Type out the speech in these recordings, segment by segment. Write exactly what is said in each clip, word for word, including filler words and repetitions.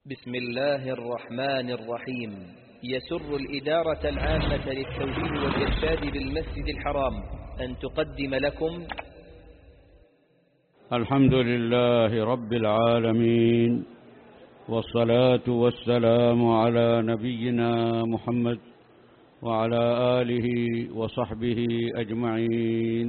بسم الله الرحمن الرحيم. يسر الإدارة العامة للتوجيه والإرشاد بالمسجد الحرام أن تقدم لكم الحمد لله رب العالمين، والصلاة والسلام على نبينا محمد وعلى آله وصحبه أجمعين.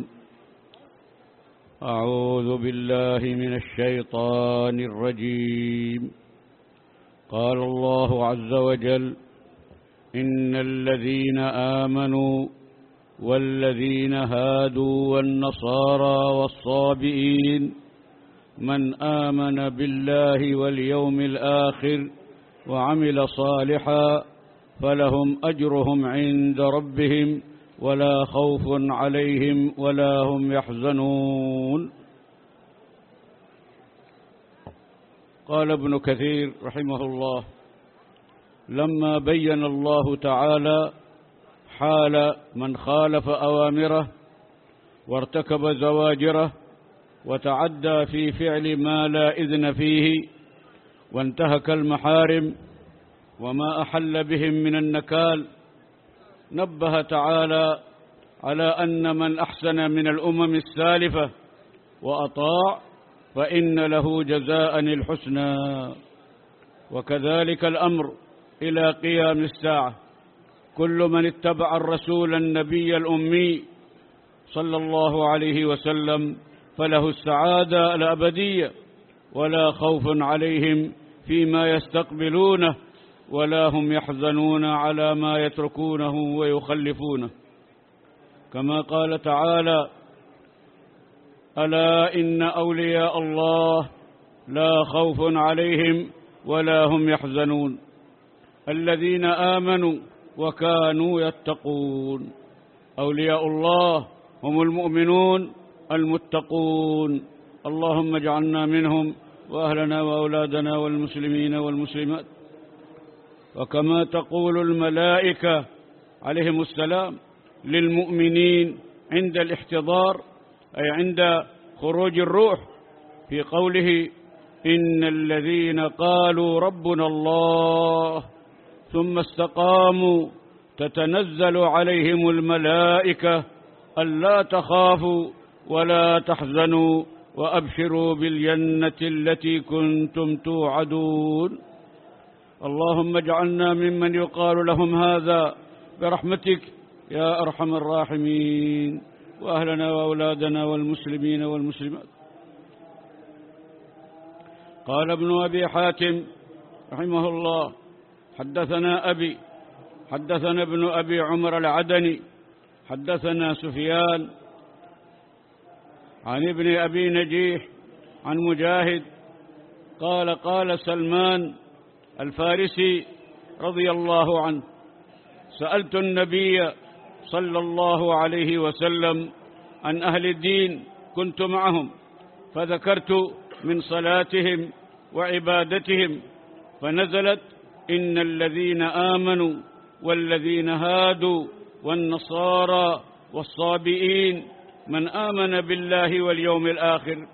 أعوذ بالله من الشيطان الرجيم. قال الله عز وجل: إن الذين آمنوا والذين هادوا والنصارى والصابئين من آمن بالله واليوم الآخر وعمل صالحا فلهم أجرهم عند ربهم ولا خوف عليهم ولا هم يحزنون. قال ابن كثير رحمه الله: لما بين الله تعالى حال من خالف أوامره وارتكب زواجره وتعدى في فعل ما لا إذن فيه وانتهك المحارم وما أحل بهم من النكال، نبه تعالى على أن من أحسن من الأمم السالفة وأطاع فإن له جزاء الحسنى، وكذلك الأمر إلى قيام الساعة. كل من اتبع الرسول النبي الأمي صلى الله عليه وسلم فله السعادة الأبدية، ولا خوف عليهم فيما يستقبلونه ولا هم يحزنون على ما يتركونه ويخلفونه. كما قال تعالى: ألا إن أولياء الله لا خوف عليهم ولا هم يحزنون الذين آمنوا وكانوا يتقون. أولياء الله هم المؤمنون المتقون، اللهم اجعلنا منهم وأهلنا وأولادنا والمسلمين والمسلمات. وكما تقول الملائكة عليهم السلام للمؤمنين عند الاحتضار، أي عند خروج الروح، في قوله: إن الذين قالوا ربنا الله ثم استقاموا تتنزل عليهم الملائكة ألا تخافوا ولا تحزنوا وأبشروا بالجنة التي كنتم توعدون. اللهم اجعلنا ممن يقال لهم هذا برحمتك يا أرحم الراحمين، وأهلنا وأولادنا والمسلمين والمسلمات. قال ابن أبي حاتم رحمه الله: حدثنا أبي حدثنا ابن أبي عمر العدني حدثنا سفيان عن ابن أبي نجيح عن مجاهد قال: قال سلمان الفارسي رضي الله عنه: سألت النبي صلى الله عليه وسلم عن أهل الدين، كنت معهم فذكرت من صلاتهم وعبادتهم، فنزلت: إن الذين آمنوا والذين هادوا والنصارى والصابئين من آمن بالله واليوم الآخر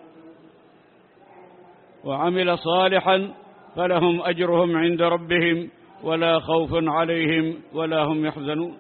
وعمل صالحا فلهم أجرهم عند ربهم ولا خوف عليهم ولا هم يحزنون.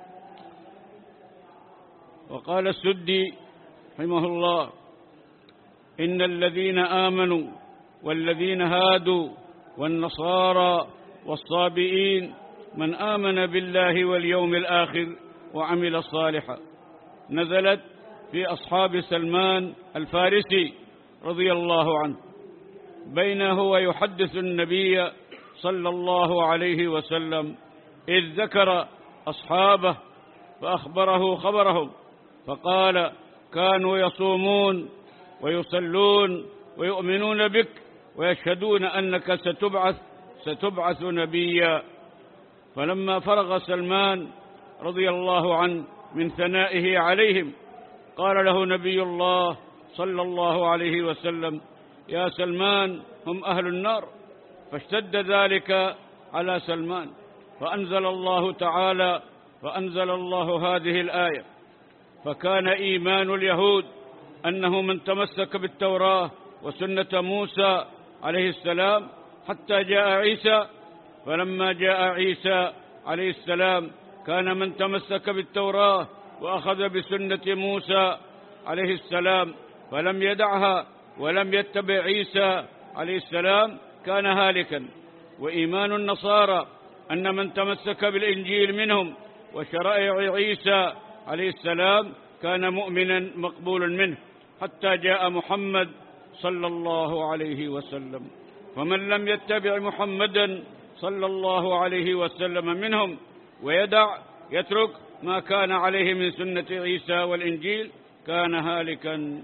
وقال السدي رحمه الله: إن الذين آمنوا والذين هادوا والنصارى والصابئين من آمن بالله واليوم الآخر وعمل صالحا، نزلت في أصحاب سلمان الفارسي رضي الله عنه، بينه هو يحدث النبي صلى الله عليه وسلم إذ ذكر أصحابه فأخبره خبرهم، فقال: كانوا يصومون ويصلون ويؤمنون بك ويشهدون أنك ستبعث ستبعث نبيا. فلما فرغ سلمان رضي الله عنه من ثنائه عليهم قال له نبي الله صلى الله عليه وسلم: يا سلمان هم أهل النار. فاشتد ذلك على سلمان، فأنزل الله تعالى فأنزل الله هذه الآية: فكان إيمان اليهود أنه من تمسك بالتوراة وسنة موسى عليه السلام حتى جاء عيسى. فلما جاء عيسى عليه السلام كان من تمسك بالتوراة وأخذ بسنة موسى عليه السلام فلم يدعها ولم يتبع عيسى عليه السلام كان هالكا. وإيمان النصارى أن من تمسك بالإنجيل منهم وشرائع عيسى عليه السلام كان مؤمنا مقبول منه حتى جاء محمد صلى الله عليه وسلم. فمن لم يتبع محمدا صلى الله عليه وسلم منهم ويدع يترك ما كان عليه من سنة عيسى والإنجيل كان هالكا.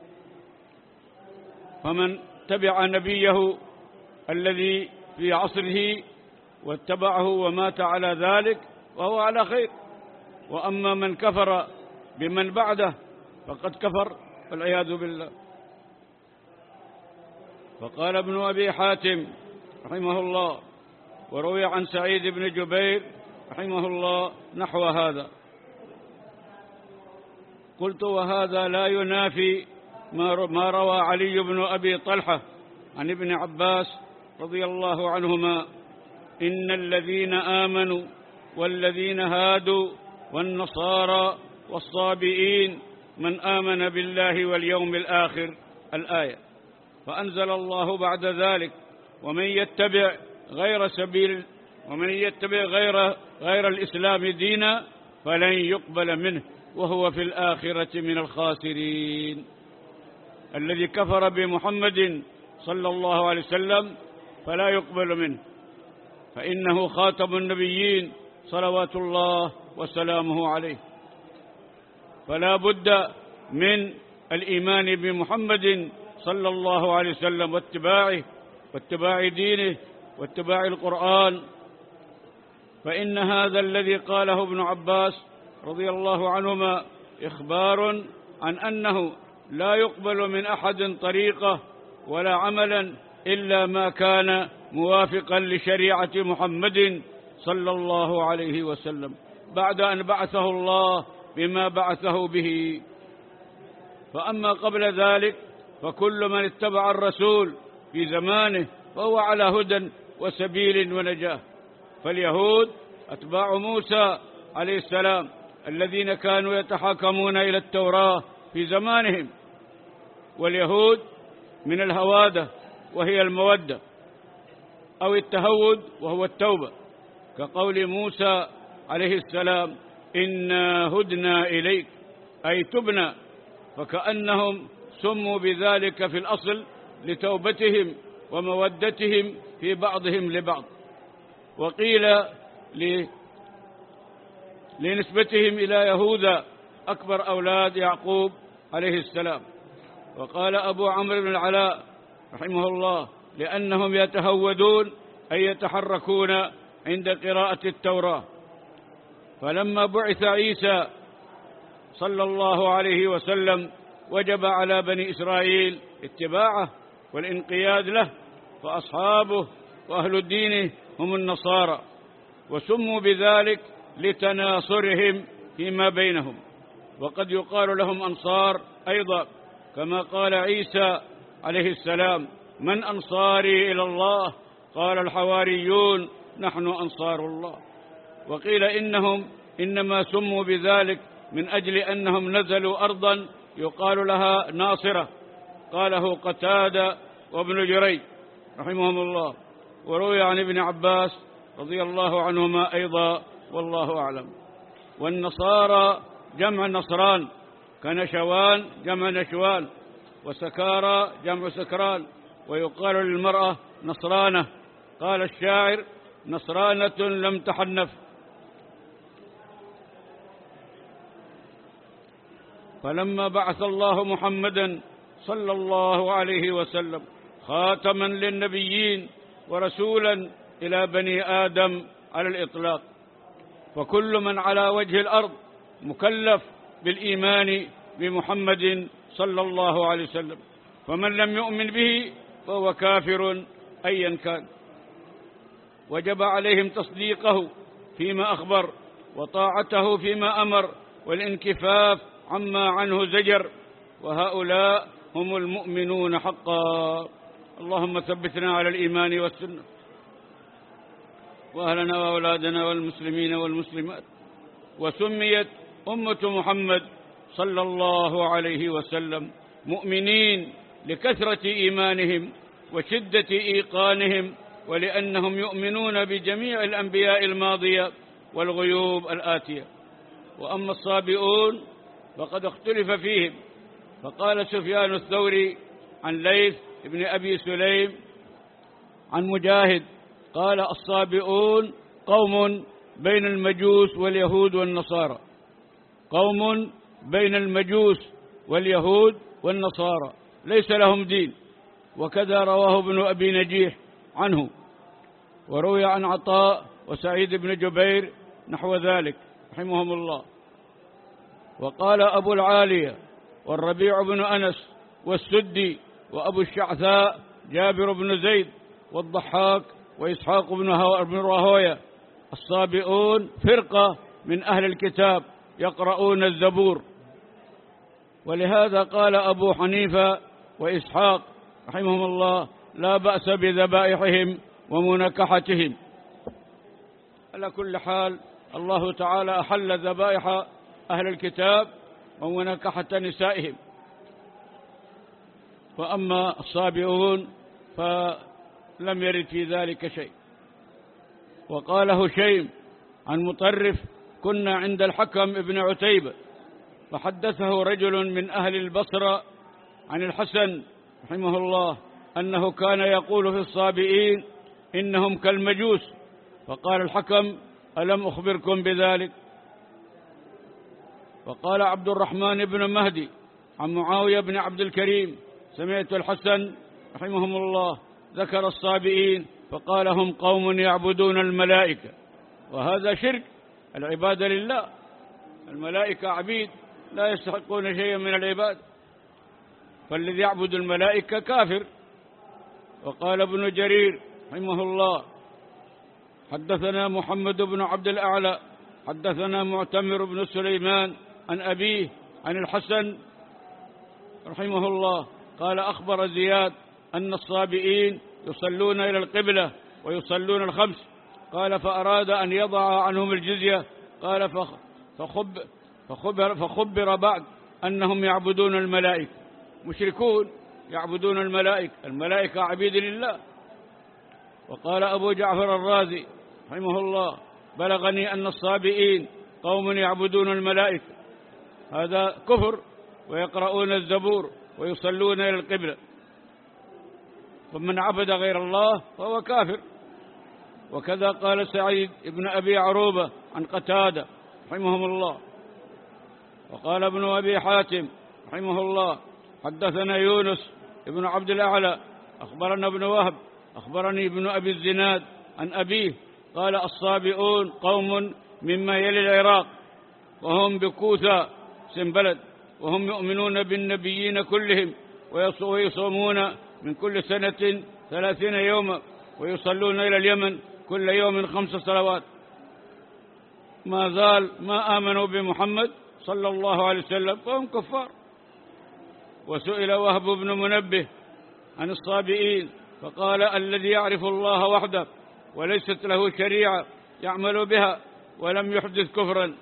فمن تبع نبيه الذي في عصره واتبعه ومات على ذلك وهو على خير. وأما من كفر بمن بعده فقد كفر والعياذ بالله. فقال ابن أبي حاتم رحمه الله وروي عن سعيد بن جبير رحمه الله نحو هذا. قلت وهذا لا ينافي ما روى علي بن أبي طلحة عن ابن عباس رضي الله عنهما إن الذين آمنوا والذين هادوا والنصارى والصابئين من آمن بالله واليوم الآخر الآية. فأنزل الله بعد ذلك ومن يتبع غير سبيل ومن يتبع غير غير الإسلام دينا فلن يقبل منه وهو في الآخرة من الخاسرين. الذي كفر بمحمد صلى الله عليه وسلم فلا يقبل منه فإنه خاتم النبيين صلوات الله وسلامه عليه. فلا بد من الإيمان بمحمد صلى الله عليه وسلم واتباعه واتباع دينه واتباع القرآن. فإن هذا الذي قاله ابن عباس رضي الله عنهما إخبار عن أنه لا يقبل من أحد طريقة ولا عملا إلا ما كان موافقا لشريعة محمد صلى الله عليه وسلم بعد أن بعثه الله بما بعثه به. فأما قبل ذلك فكل من اتبع الرسول في زمانه فهو على هدى وسبيل ونجاة. فاليهود أتباع موسى عليه السلام الذين كانوا يتحاكمون إلى التوراة في زمانهم. واليهود من الهوادة وهي المودة أو التهود وهو التوبة، كقول موسى عليه السلام إنا هدنا إليك أي تبنا. فكأنهم سموا بذلك في الأصل لتوبتهم ومودتهم في بعضهم لبعض. وقيل لنسبتهم إلى يهوذا أكبر أولاد يعقوب عليه السلام. وقال أبو عمرو بن العلاء رحمه الله لأنهم يتهودون أي يتحركون عند قراءة التوراة. فلما بعث عيسى صلى الله عليه وسلم وجب على بني إسرائيل اتباعه والانقياد له، فأصحابه وأهل دينه هم النصارى، وسموا بذلك لتناصرهم فيما بينهم. وقد يقال لهم أنصار أيضا كما قال عيسى عليه السلام من أنصاري إلى الله؟ قال الحواريون نحن أنصار الله. وقيل إنهم إنما سموا بذلك من أجل أنهم نزلوا أرضا يقال لها ناصرة، قاله قتادة وابن جريج رحمهم الله. وروي عن ابن عباس رضي الله عنهما أيضا والله أعلم. والنصارى جمع نصران، كنشوان جمع نشوان، وسكارى جمع سكران. ويقال للمرأة نصرانة. قال الشاعر نصرانة لم تحنف. فلما بعث الله محمدا صلى الله عليه وسلم خاتما للنبيين ورسولا إلى بني آدم على الإطلاق، فكل من على وجه الأرض مكلف بالإيمان بمحمد صلى الله عليه وسلم، فمن لم يؤمن به فهو كافر أيا كان. وجب عليهم تصديقه فيما أخبر وطاعته فيما أمر والانكفاف عما عنه زجر، وهؤلاء هم المؤمنون حقا. اللهم ثبتنا على الإيمان والسنة، وأهلنا وأولادنا والمسلمين والمسلمات. وسميت أمة محمد صلى الله عليه وسلم مؤمنين لكثرة إيمانهم وشدة إيقانهم، ولأنهم يؤمنون بجميع الأنبياء الماضية والغيوب الآتية. وأما الصابئون فقد اختلف فيهم، فقال سفيان الثوري عن ليث بن أبي سليم عن مجاهد قال: الصابئون قوم بين المجوس واليهود والنصارى، قوم بين المجوس واليهود والنصارى ليس لهم دين. وكذا رواه ابن أبي نجيح عنه، وروي عن عطاء وسعيد بن جبير نحو ذلك رحمهم الله. وقال أبو العالية والربيع بن أنس والسدي وأبو الشعثاء جابر بن زيد والضحاك وإسحاق بن راهوية: الصابئون فرقة من أهل الكتاب يقرؤون الزبور. ولهذا قال أبو حنيفة وإسحاق رحمهم الله: لا بأس بذبائحهم ومنكحتهم. على كل حال الله تعالى أحل ذبائح أهل الكتاب ومنكحة نسائهم. وأما الصابئون فلم يرد في ذلك شيء. وقال هشيم عن مطرف: كنا عند الحكم ابن عتيبة فحدثه رجل من أهل البصرة عن الحسن رحمه الله أنه كان يقول في الصابئين: إنهم كالمجوس. فقال الحكم: ألم أخبركم بذلك؟ وقال عبد الرحمن بن مهدي عن معاوية بن عبد الكريم: سمعت الحسن رحمهم الله ذكر الصابئين فقال: هم قوم يعبدون الملائكة. وهذا شرك، العبادة لله، الملائكة عبيد لا يستحقون شيئا من العباد، فالذي يعبد الملائكة كافر. وقال ابن جرير رحمه الله: حدثنا محمد بن عبد الأعلى حدثنا معتمر بن سليمان عن أبيه عن الحسن رحمه الله قال: أخبر زياد أن الصابئين يصلون إلى القبلة ويصلون الخمس. قال: فأراد أن يضع عنهم الجزية. قال: فخب فخبر, فخبر بعد أنهم يعبدون الملائكة. مشركون يعبدون الملائكة، الملائكة عبيد لله. وقال أبو جعفر الرازي رحمه الله: بلغني أن الصابئين قوم يعبدون الملائكة، هذا كفر، ويقرؤون الزبور ويصلون إلى القبلة، ومن عبد غير الله فهو كافر. وكذا قال سعيد بن أبي عروبة عن قتادة رحمهم الله. وقال ابن أبي حاتم رحمه الله: حدثنا يونس ابن عبد الأعلى أخبرنا ابن وهب أخبرني ابن أبي الزناد عن أبيه قال: الصابئون قوم مما يلي العراق، وهم بكوثا سنبلد، وهم يؤمنون بالنبيين كلهم، ويصومون من كل سنة ثلاثين يوما، ويصلون إلى اليمن كل يوم خمس صلوات. ما زال ما آمنوا بمحمد صلى الله عليه وسلم فهم كفار. وسئل وهب بن منبه عن الصابئين فقال: الذي يعرف الله وحده وليست له شريعة يعمل بها ولم يحدث كفرا.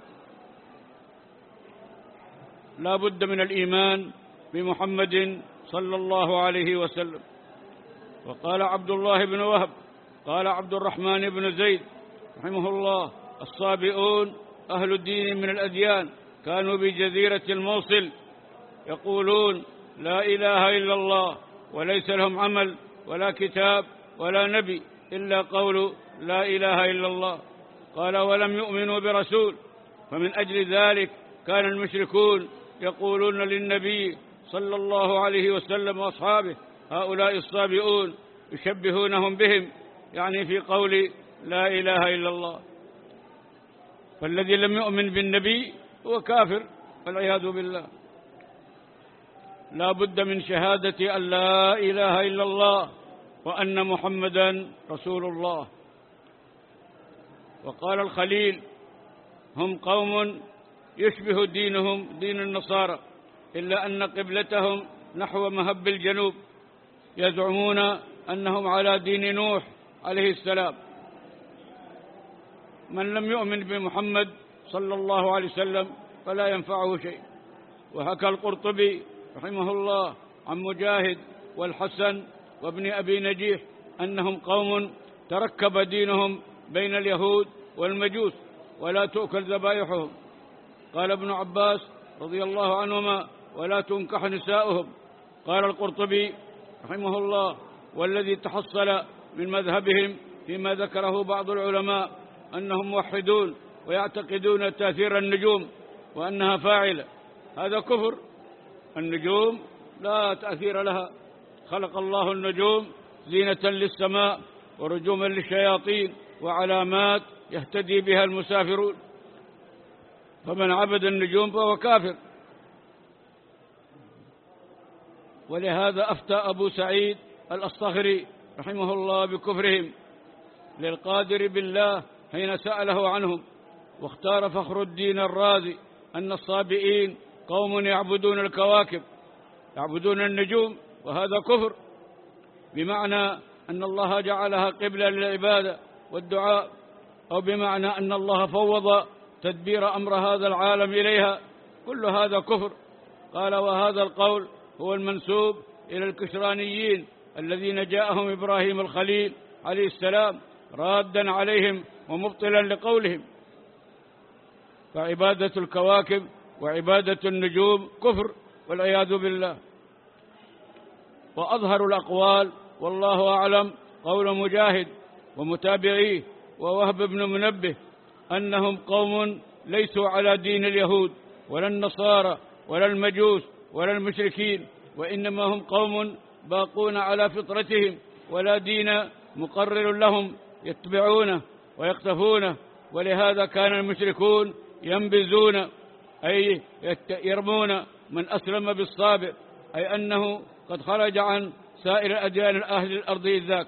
لا بد من الإيمان بمحمد صلى الله عليه وسلم. وقال عبد الله بن وهب قال عبد الرحمن بن زيد رحمه الله: الصابئون أهل الدين من الأديان، كانوا بجزيرة الموصل يقولون: لا إله إلا الله، وليس لهم عمل ولا كتاب ولا نبي إلا قول لا إله إلا الله. قال: ولم يؤمنوا برسول، فمن أجل ذلك كان المشركون يقولون للنبي صلى الله عليه وسلم وأصحابه: هؤلاء الصابئون، يشبهونهم بهم، يعني في قول لا إله إلا الله. فالذي لم يؤمن بالنبي هو كافر والعياذ بالله. لا بد من شهادة أن لا إله إلا الله وأن محمدا رسول الله. وقال الخليل: هم قوم يشبه دينهم دين النصارى، إلا أن قبلتهم نحو مهب الجنوب، يزعمون أنهم على دين نوح عليه السلام. من لم يؤمن بمحمد صلى الله عليه وسلم فلا ينفعه شيء. وحكى القرطبي رحمه الله عن مجاهد والحسن وابن أبي نجيح أنهم قوم تركب دينهم بين اليهود والمجوس ولا تؤكل ذبائحهم. قال ابن عباس رضي الله عنهما: ولا تنكح نساؤهم. قال القرطبي رحمه الله: والذي تحصل من مذهبهم فيما ذكره بعض العلماء أنهم موحدون ويعتقدون تأثير النجوم وأنها فاعلة، هذا كفر. النجوم لا تأثير لها، خلق الله النجوم زينة للسماء ورجوما للشياطين وعلامات يهتدي بها المسافرون، فمن عبد النجوم فهو كافر. ولهذا أفتى أبو سعيد الأصطخري رحمه الله بكفرهم للقادر بالله حين سأله عنهم. واختار فخر الدين الرازي أن الصابئين قوم يعبدون الكواكب، يعبدون النجوم، وهذا كفر، بمعنى أن الله جعلها قبلة للعبادة والدعاء، أو بمعنى أن الله فوض تدبير أمر هذا العالم إليها، كل هذا كفر. قال: وهذا القول هو المنسوب إلى الكشرانيين الذين جاءهم إبراهيم الخليل عليه السلام رادا عليهم ومبطلا لقولهم. فعبادة الكواكب وعبادة النجوم كفر والعياذ بالله. وأظهر الأقوال والله أعلم قول مجاهد ومتابعيه ووهب بن منبه أنهم قوم ليسوا على دين اليهود ولا النصارى ولا المجوس ولا المشركين، وإنما هم قوم باقون على فطرتهم ولا دين مقرر لهم يتبعونه ويقتفونه. ولهذا كان المشركون ينبذون أي يرمون من أسلم بالصابع، أي أنه قد خرج عن سائر أديان أهل الأرض ذاك.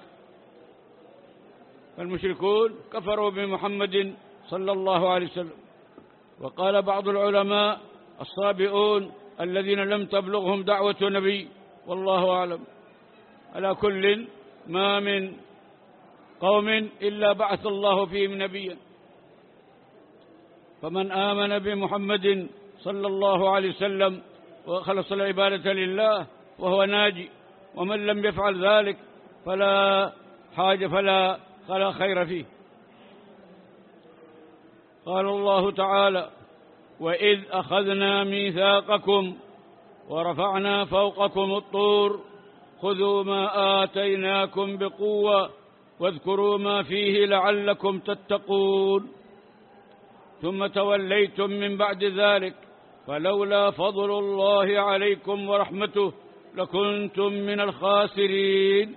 فالمشركون كفروا بمحمد صلى الله عليه وسلم. وقال بعض العلماء: الصابئون الذين لم تبلغهم دعوة نبي، والله أعلم. على كل، ما من قوم إلا بعث الله فيهم نبيا. فمن آمن بمحمد صلى الله عليه وسلم وخلص العبادة لله وهو ناجي، ومن لم يفعل ذلك فلا حاجة فلا فلا خير فيه. قال الله تعالى: وإذ أخذنا ميثاقكم ورفعنا فوقكم الطور خذوا ما آتيناكم بقوة واذكروا ما فيه لعلكم تتقون ثم توليتم من بعد ذلك فلولا فضل الله عليكم ورحمته لكنتم من الخاسرين.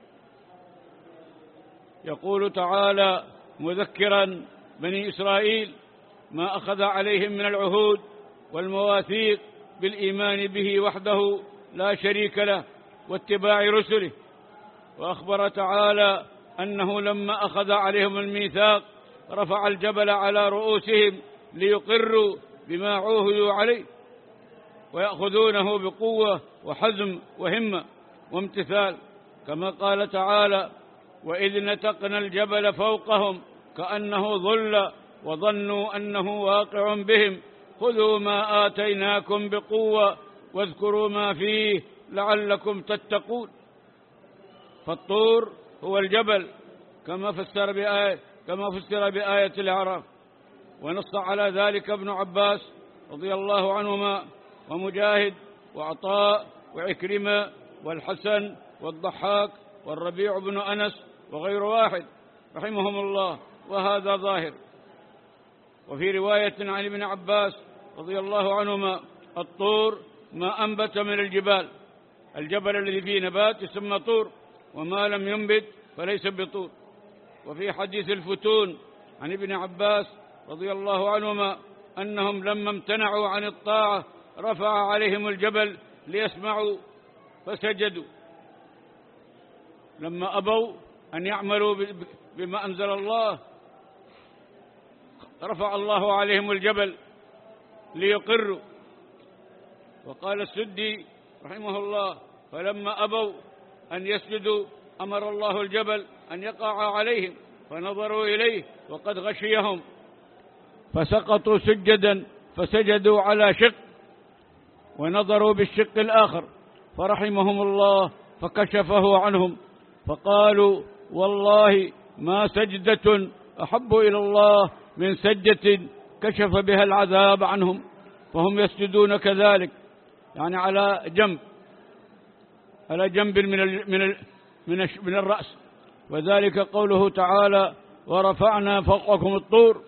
يقول تعالى مذكرا بني إسرائيل ما أخذ عليهم من العهود والمواثيق بالإيمان به وحده لا شريك له واتباع رسله. وأخبر تعالى أنه لما أخذ عليهم الميثاق رفع الجبل على رؤوسهم ليقروا بما عوهدوا عليه ويأخذونه بقوة وحزم وهمة وامتثال، كما قال تعالى: وإذ نتقنا الجبل فوقهم كأنه ظل وظنوا أنه واقع بهم خذوا ما آتيناكم بقوة واذكروا ما فيه لعلكم تتقون. فالطور هو الجبل كما فسر بآية كما فسر بآية الأعراف. ونص على ذلك ابن عباس رضي الله عنهما ومجاهد وعطاء وعكرمة والحسن والضحاك والربيع بن أنس وغير واحد رحمهم الله، وهذا ظاهر. وفي رواية عن ابن عباس رضي الله عنهما: الطور ما أنبت من الجبال، الجبل الذي فيه نبات يسمى طور، وما لم ينبت فليس بطور. وفي حديث الفتون عن ابن عباس رضي الله عنهما أنهم لما امتنعوا عن الطاعة رفع عليهم الجبل ليسمعوا فسجدوا. لما أبوا أن يعملوا بما أنزل الله رفع الله عليهم الجبل ليقروا. وقال السدي رحمه الله: فلما أبوا أن يسجدوا أمر الله الجبل أن يقع عليهم، فنظروا إليه وقد غشيهم فسقطوا سجدا، فسجدوا على شق ونظروا بالشق الآخر فرحمهم الله فكشفه عنهم، فقالوا والله ما سجدة أحب إلى الله من سجدة كشف بها العذاب عنهم. فهم يسجدون كذلك، يعني على جنب على جنب من ال من ال من, من الرأس. وذلك قوله تعالى ورفعنا فوقكم الطور.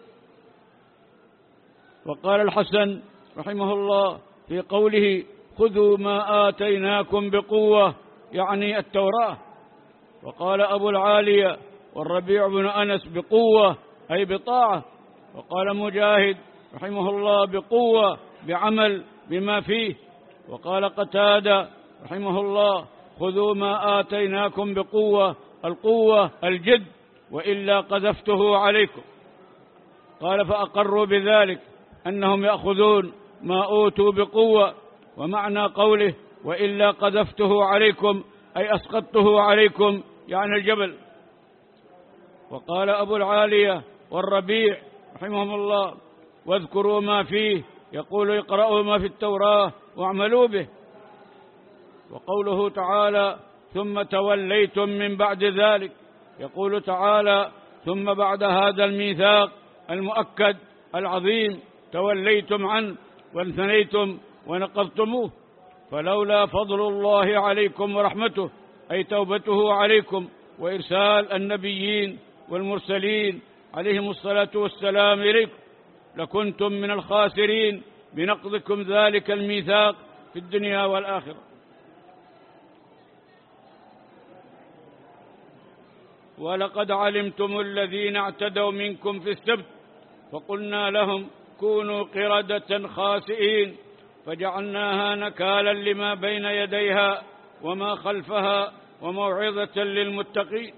وقال الحسن رحمه الله في قوله خذوا ما آتيناكم بقوة، يعني التوراة. وقال أبو العالية والربيع بن أنس بقوة أي بطاعة. وقال مجاهد رحمه الله بقوة بعمل بما فيه. وقال قتادة رحمه الله خذوا ما آتيناكم بقوة، القوة الجد، وإلا قذفته عليكم. قال فأقروا بذلك أنهم يأخذون ما أوتوا بقوة. ومعنى قوله وإلا قذفته عليكم أي أسقطته عليكم، يعني الجبل. وقال أبو العالية والربيع رحمهم الله واذكروا ما فيه، يقول اقرأوا ما في التوراة واعملوا به. وقوله تعالى ثم توليتم من بعد ذلك، يقول تعالى ثم بعد هذا الميثاق المؤكد العظيم توليتم عنه وانثنيتم ونقضتموه، فلولا فضل الله عليكم ورحمته أي توبته عليكم وإرسال النبيين والمرسلين عليهم الصلاة والسلام إليكم لكنتم من الخاسرين بنقضكم ذلك الميثاق في الدنيا والآخرة. ولقد علمتم الذين اعتدوا منكم في السبت فقلنا لهم كونوا قردة خاسئين فجعلناها نكالا لما بين يديها وما خلفها وموعظة للمتقين.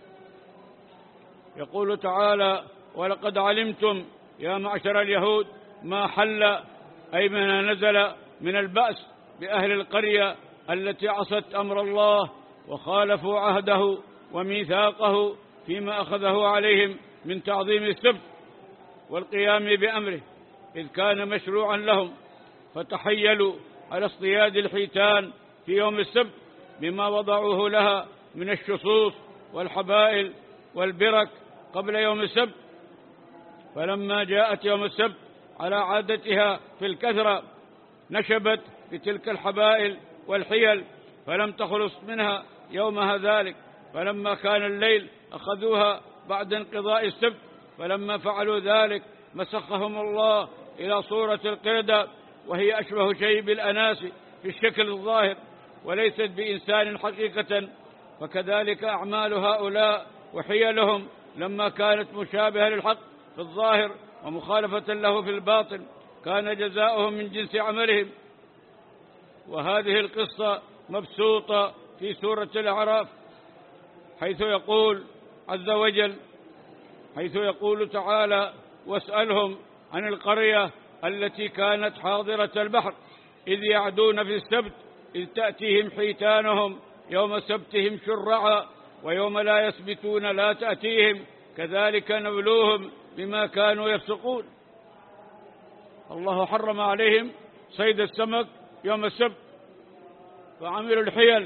يقول تعالى ولقد علمتم يا معشر اليهود ما حل أي ما نزل من البأس بأهل القرية التي عصت أمر الله وخالفوا عهده وميثاقه فيما أخذه عليهم من تعظيم السبت والقيام بأمره، إذ كان مشروعا لهم، فتحيلوا على اصطياد الحيتان في يوم السبت بما وضعوه لها من الشصوص والحبائل والبرك قبل يوم السبت. فلما جاءت يوم السبت على عادتها في الكثرة نشبت بتلك الحبائل والحيل فلم تخلص منها يومها ذلك. فلما كان الليل أخذوها بعد انقضاء السبت، فلما فعلوا ذلك مسخهم الله إلى صورة القردة، وهي أشبه شيء بالأناس في الشكل الظاهر وليست بإنسان حقيقة. فكذلك أعمال هؤلاء وحيلهم لما كانت مشابهة للحق في الظاهر ومخالفة له في الباطن كان جزاؤهم من جنس عملهم. وهذه القصة مبسوطة في سورة الأعراف، حيث يقول عز وجل حيث يقول تعالى واسألهم عن القرية التي كانت حاضرة البحر إذ يعدون في السبت إذ تأتيهم حيتانهم يوم سبتهم شرعا ويوم لا يسبتون لا تأتيهم كذلك نبلوهم بما كانوا يفسقون. الله حرم عليهم صيد السمك يوم السبت فعملوا الحيل،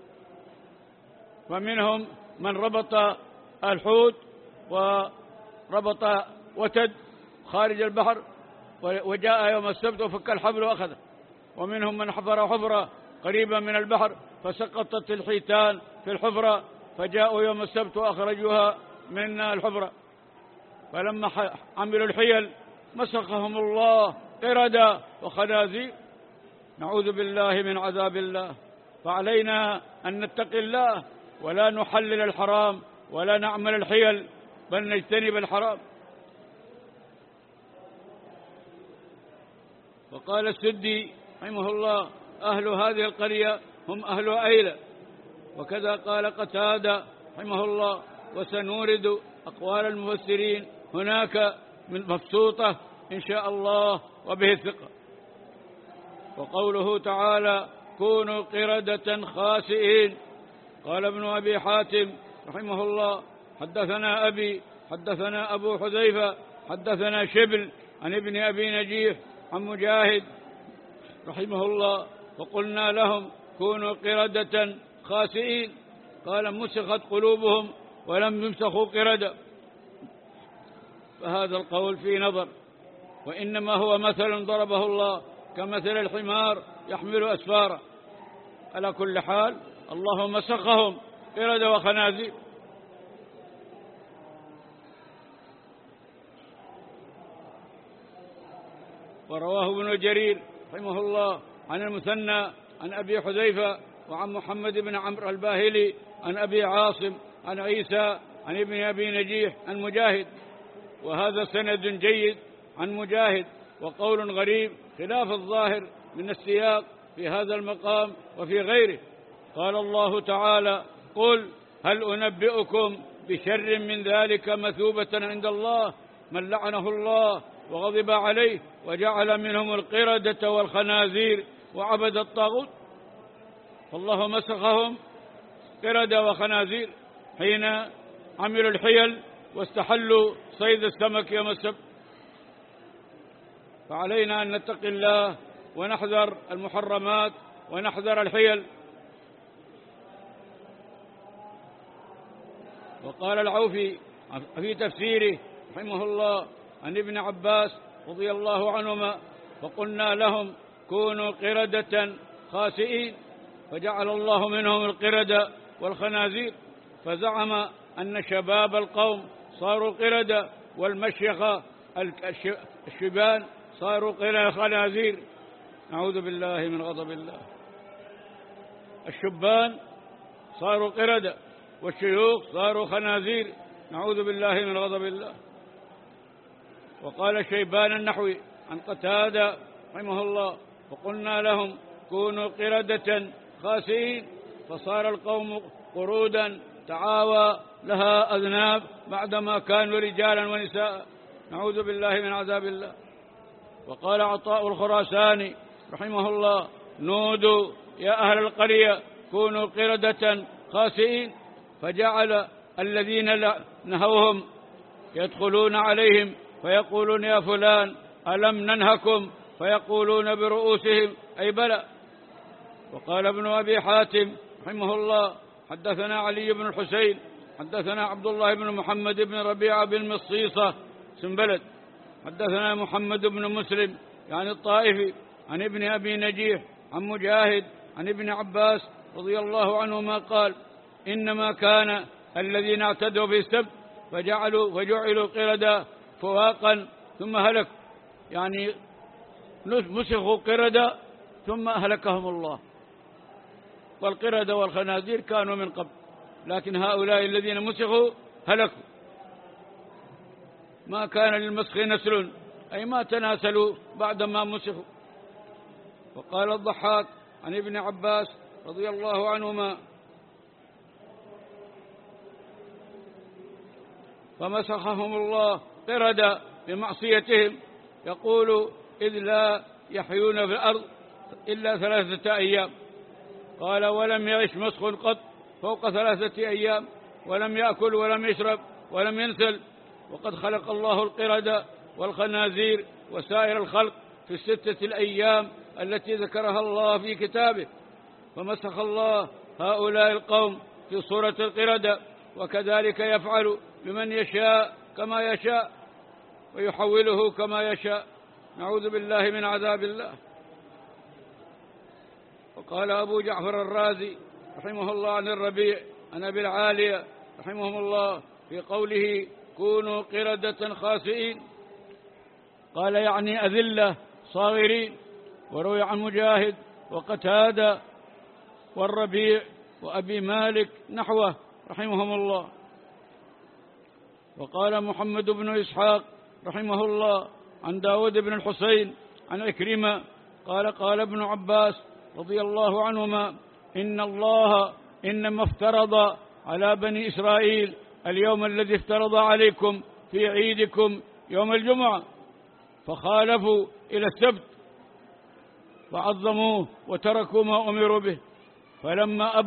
ومنهم من ربط الحوت وربط وتد خارج البحر وجاء يوم السبت وفك الحبل وأخذه، ومنهم من حفر حفرة قريبا من البحر فسقطت الحيتان في الحفرة فجاءوا يوم السبت وأخرجوها من الحفرة. فلما عملوا الحيل مسخهم الله قردة وخنازير، نعوذ بالله من عذاب الله. فعلينا أن نتقي الله ولا نحلل الحرام ولا نعمل الحيل بل نجتنب الحرام. وقال السدي رحمه الله أهل هذه القرية هم أهل أيلة. وكذا قال قتادة رحمه الله وسنورد أقوال المفسرين هناك من مبسوطة إن شاء الله وبه الثقة. وقوله تعالى كونوا قردة خاسئين، قال ابن أبي حاتم رحمه الله حدثنا أبي حدثنا أبو حذيفة حدثنا شبل عن ابن أبي نجيح عن مجاهد رحمه الله فقلنا لهم كونوا قردة خاسئين قال مسخت قلوبهم ولم يمسخوا قردة. فهذا القول في نظر، وإنما هو مثل ضربه الله كمثل الحمار يحمل أسفارا. على كل حال الله مسخهم قردة وخنازير. ورواه ابن جرير رحمه الله عن المثنى عن أبي حذيفة وعن محمد بن عمرو الباهلي عن أبي عاصم عن عيسى عن ابن أبي نجيح عن مجاهد، وهذا سند جيد عن مجاهد، وقول غريب خلاف الظاهر من السياق في هذا المقام وفي غيره. قال الله تعالى قل هل أنبئكم بشر من ذلك مثوبة عند الله من لعنه الله وغضب عليه وجعل منهم القردة والخنازير وعبد الطاغوت. فالله مسخهم قردة وخنازير حين عملوا الحيل واستحلوا صيد السمك يوم السبت. فعلينا أن نتقي الله ونحذر المحرمات ونحذر الحيل. وقال العوفي في تفسيره رحمه الله عن ابن عباس رضي الله عنهما فقلنا لهم كونوا قردة خاسئين فجعل الله منهم القردة والخنازير، فزعم أن شباب القوم صاروا قردة والمشيخة الشبان صاروا قردة خنازير. نعوذ بالله من غضب الله. الشبان صاروا قردة والشيوخ صاروا خنازير. نعوذ بالله من غضب الله. وقال شيبان النحوي عن قتادة رحمه الله فقلنا لهم كونوا قردة خاسئين فصار القوم قرودا تعاوى لها أذناب بعدما كانوا رجالا ونساء. نعوذ بالله من عذاب الله. وقال عطاء الخراساني رحمه الله نودوا يا أهل القرية كونوا قردة خاسئين فجعل الذين نهوهم يدخلون عليهم فيقولون يا فلان ألم ننهكم فيقولون برؤوسهم أي بلى. وقال ابن أبي حاتم رحمه الله حدثنا علي بن الحسين حدثنا عبد الله بن محمد بن ربيعة بن مصيصة سنبلد حدثنا محمد بن مسلم يعني الطائفي عن ابن أبي نجيح عن مجاهد عن ابن عباس رضي الله عنهما قال إنما كان الذين اعتدوا في السبت فجعلوا فجعلوا قردة فواقا ثم هلكوا، يعني مسخوا قردة ثم أهلكهم الله. والقردة والخنازير كانوا من قبل، لكن هؤلاء الذين مسخوا هلكوا. ما كان للمسخ نسل أي ما تناسلوا بعدما مسخوا. وقال الضحاك عن ابن عباس رضي الله عنهما فمسخهم الله قردة بمعصيتهم يقول إذ لا يحيون في الأرض إلا ثلاثة أيام. قال ولم يعش مسخ قط فوق ثلاثة أيام ولم يأكل ولم يشرب ولم ينسل. وقد خلق الله القردة والخنازير وسائر الخلق في الستة الأيام التي ذكرها الله في كتابه، فمسخ الله هؤلاء القوم في صورة القردة، وكذلك يفعل بمن يشاء كما يشاء ويحوله كما يشاء. نعوذ بالله من عذاب الله. وقال أبو جعفر الرازي رحمه الله عن الربيع عن أبي العالية رحمهم الله في قوله كونوا قردة خاسئين قال يعني أذلة صاغرين. وروي عن مجاهد وقتادة والربيع وأبي مالك نحوه رحمهم الله. وقال محمد بن إسحاق رحمه الله عن داود بن الحسين عن عكرمة قال قال ابن عباس رضي الله عنهما إن الله إنما افترض على بني إسرائيل اليوم الذي افترض عليكم في عيدكم يوم الجمعة فخالفوا إلى السبت فعظموه وتركوا ما أمروا به، فلما أبوا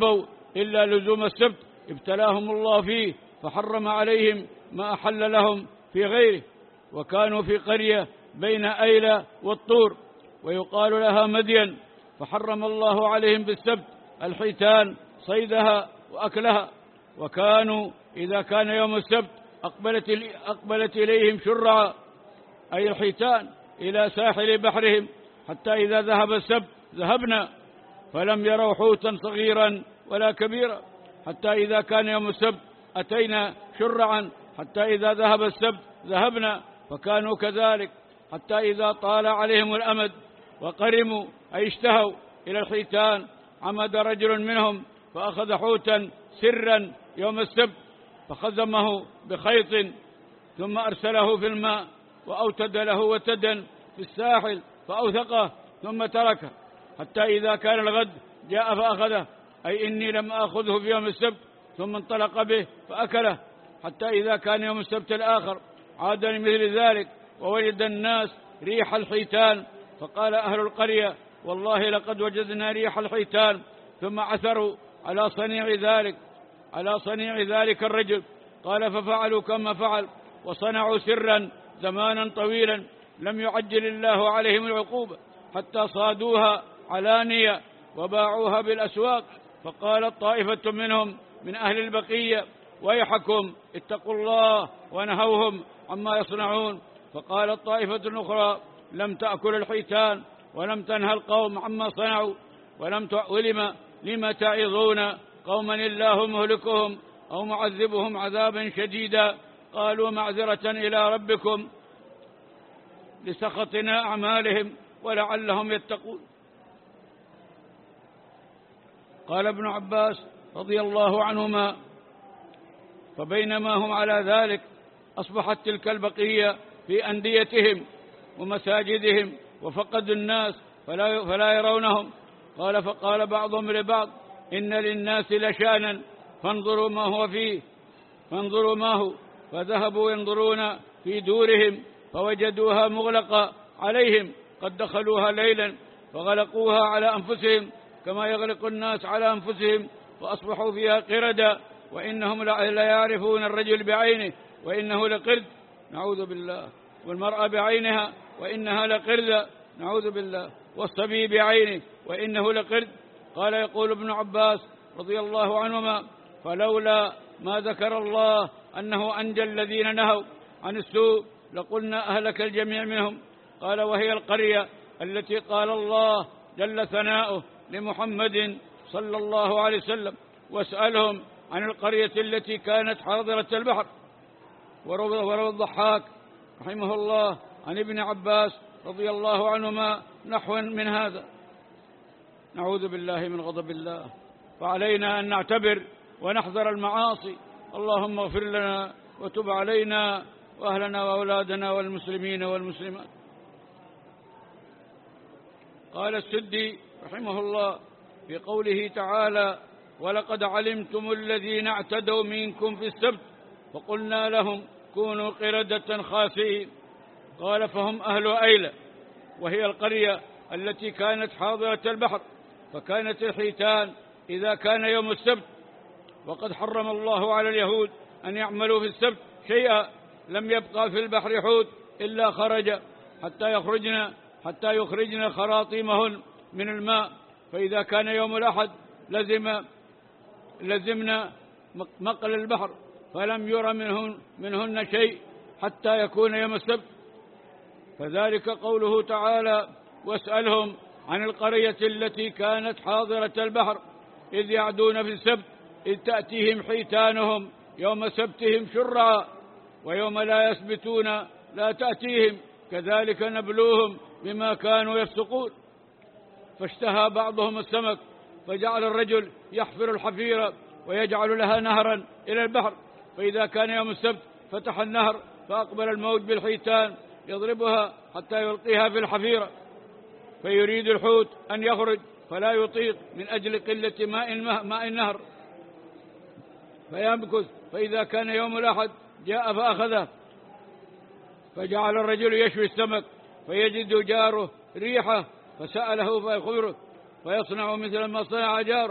إلا لزوم السبت ابتلاهم الله فيه، فحرم عليهم ما أحل لهم في غيره. وكانوا في قرية بين أيلة والطور ويقال لها مدين، فحرم الله عليهم بالسبت الحيتان صيدها وأكلها. وكانوا إذا كان يوم السبت أقبلت, أقبلت إليهم شرعا أي الحيتان إلى ساحل بحرهم، حتى إذا ذهب السبت ذهبنا، فلم يروا حوتا صغيرا ولا كبيرا. حتى إذا كان يوم السبت أتينا شرعا، حتى إذا ذهب السبت ذهبنا، فكانوا كذلك. حتى إذا طال عليهم الأمد وقرموا أي اشتهوا إلى الحيتان، عمد رجل منهم فأخذ حوتا سرا يوم السبت فخزمه بخيط، ثم أرسله في الماء وأوتد له وتدا في الساحل فأوثقه ثم تركه. حتى إذا كان الغد جاء فأخذه، أي إني لم أخذه في يوم السبت، ثم انطلق به فأكله. حتى إذا كان يوم السبت الآخر عاد لمثل ذلك ووجد الناس ريح الحيتان، فقال أهل القرية والله لقد وجدنا ريح الحيتان، ثم عثروا على صنيع ذلك على صنيع ذلك الرجل. قال ففعلوا كما فعل وصنعوا سرا زمانا طويلا، لم يعجل الله عليهم العقوبة حتى صادوها علانية وباعوها بالأسواق. فقالت طائفة منهم من أهل البقية ويحكم اتقوا الله ونهوهم عما يصنعون. فقالت طائفة أخرى لم تأكل الحيتان ولم تنهى القوم عما صنعوا، ولم ولم لم تعظون قوما الله مهلكهم أو معذبهم عذابا شديدا. قالوا معذرة إلى ربكم لسخطنا أعمالهم ولعلهم يتقون. قال ابن عباس رضي الله عنهما فبينما هم على ذلك أصبحت تلك البقية في أنديتهم ومساجدهم وفقدوا الناس فلا, فلا يرونهم. قال فقال بعضهم لبعض إن للناس لشانا فانظروا ما هو فيه فانظروا ما هو. فذهبوا ينظرون في دورهم فوجدوها مغلقة عليهم، قد دخلوها ليلا فغلقوها على أنفسهم كما يغلق الناس على أنفسهم، فأصبحوا فيها قردة، وإنهم لا يعرفون الرجل بعينه وإنه لقرد نعوذ بالله، والمرأة بعينها وإنها لقردة نعوذ بالله، والصبي بعينه وإنه لقرد. قال يقول ابن عباس رضي الله عنهما فلولا ما ذكر الله أنه أنجى الذين نهوا عن السوء لقلنا أهلك الجميع منهم. قال وهي القرية التي قال الله جل ثناؤه لمحمد صلى الله عليه وسلم واسألهم عن القرية التي كانت حاضرة البحر. وروى الضحاك رحمه الله عن ابن عباس رضي الله عنهما نحوا من هذا. نعوذ بالله من غضب الله. فعلينا أن نعتبر ونحذر المعاصي. اللهم اغفر لنا وتب علينا وأهلنا وأولادنا والمسلمين والمسلمات. قال السدي رحمه الله في قوله تعالى ولقد علمتم الذين اعتدوا منكم في السبت فقلنا لهم كونوا قردة خاسئين. قال فهم أهل أيلة وهي القرية التي كانت حاضرة البحر، فكانت الحيتان إذا كان يوم السبت، وقد حرم الله على اليهود أن يعملوا في السبت شيئا، لم يبقى في البحر حوت إلا خرج حتى يخرجن حتى يخرجن خراطيمهن من الماء. فإذا كان يوم الأحد لزم لزمنا مقل البحر، فلم ير منهن, منهن شيء حتى يكون يوم السبت. فذلك قوله تعالى واسألهم عن القرية التي كانت حاضرة البحر إذ يعدون في السبت إذ تأتيهم حيتانهم يوم سبتهم شرعا ويوم لا يسبتون لا تأتيهم كذلك نبلوهم بما كانوا يفسقون. فاشتهى بعضهم السمك فجعل الرجل يحفر الحفيرة ويجعل لها نهرا إلى البحر، فإذا كان يوم السبت فتح النهر فأقبل الموج بالحيتان يضربها حتى يلقيها في الحفيرة، فيريد الحوت أن يخرج فلا يطيق من أجل قلة ماء, ماء النهر فيمكث. فإذا كان يوم الأحد جاء فأخذه، فجعل الرجل يشوي السمك فيجد جاره ريحه فسأله فيخبره فيصنع مثل ما صنع جاره،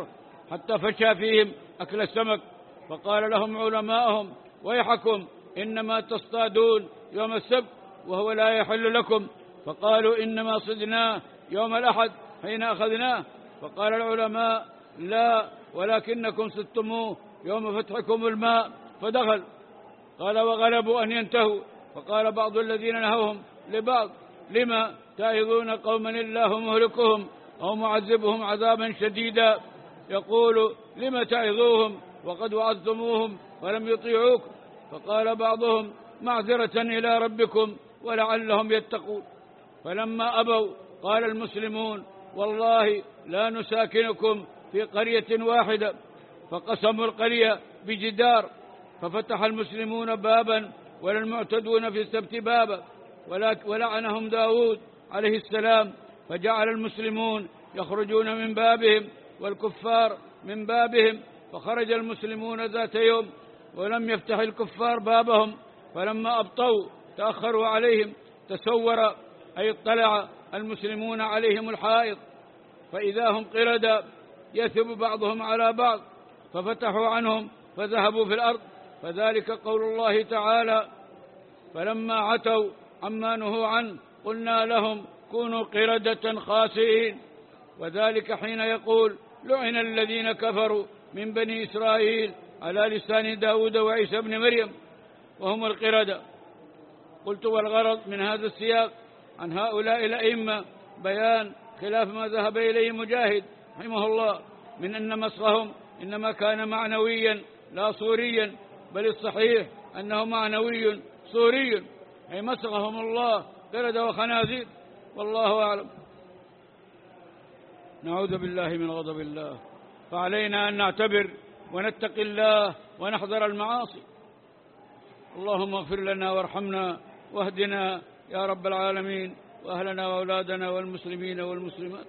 حتى فشى فيهم أكل السمك، فقال لهم علماءهم: ويحكم، إنما تصطادون يوم السبت وهو لا يحل لكم. فقالوا: إنما صدناه يوم الأحد حين أخذناه. فقال العلماء: لا، ولكنكم صدتموه يوم فتحكم الماء فدخل. قال: وغلبوا أن ينتهوا. فقال بعض الذين نهوهم لبعض: لما تعظون قوما الله مهلكهم أو معذبهم عذابا شديدا؟ يقول: لما تعظوهم وقد وعظتموهم ولم يطيعوكم؟ فقال بعضهم: معذرة إلى ربكم ولعلهم يتقون. فلما أبوا قال المسلمون: والله لا نساكنكم في قرية واحدة. فقسموا القرية بجدار، ففتح المسلمون بابا وللمعتدون في السبت بابا، ولعنهم داود عليه السلام، فجعل المسلمون يخرجون من بابهم والكفار من بابهم. فخرج المسلمون ذات يوم ولم يفتح الكفار بابهم، فلما أبطوا تأخروا عليهم، تسور أي اطلع المسلمون عليهم الحائط، فإذا هم قردة يثب بعضهم على بعض، ففتحوا عنهم فذهبوا في الأرض. فذلك قول الله تعالى: فلما عتوا عما نهوا عنه قلنا لهم كونوا قردة خاسئين. وذلك حين يقول: لعن الذين كفروا من بني إسرائيل على لسان داود وعيسى بن مريم وهم القردة. قلت: والغرض من هذا السياق عن هؤلاء الأئمة بيان خلاف ما ذهب إليه مجاهد رحمه الله من أن مسخهم إنما كان معنويا لا صوريا، بل الصحيح أنه معنوي صوري، أي مسخهم الله قردة وخنازير، والله أعلم. نعوذ بالله من غضب الله، فعلينا أن نعتبر ونتقي الله ونحذر المعاصي. اللهم اغفر لنا وارحمنا واهدنا يا رب العالمين، وأهلنا وأولادنا والمسلمين والمسلمات.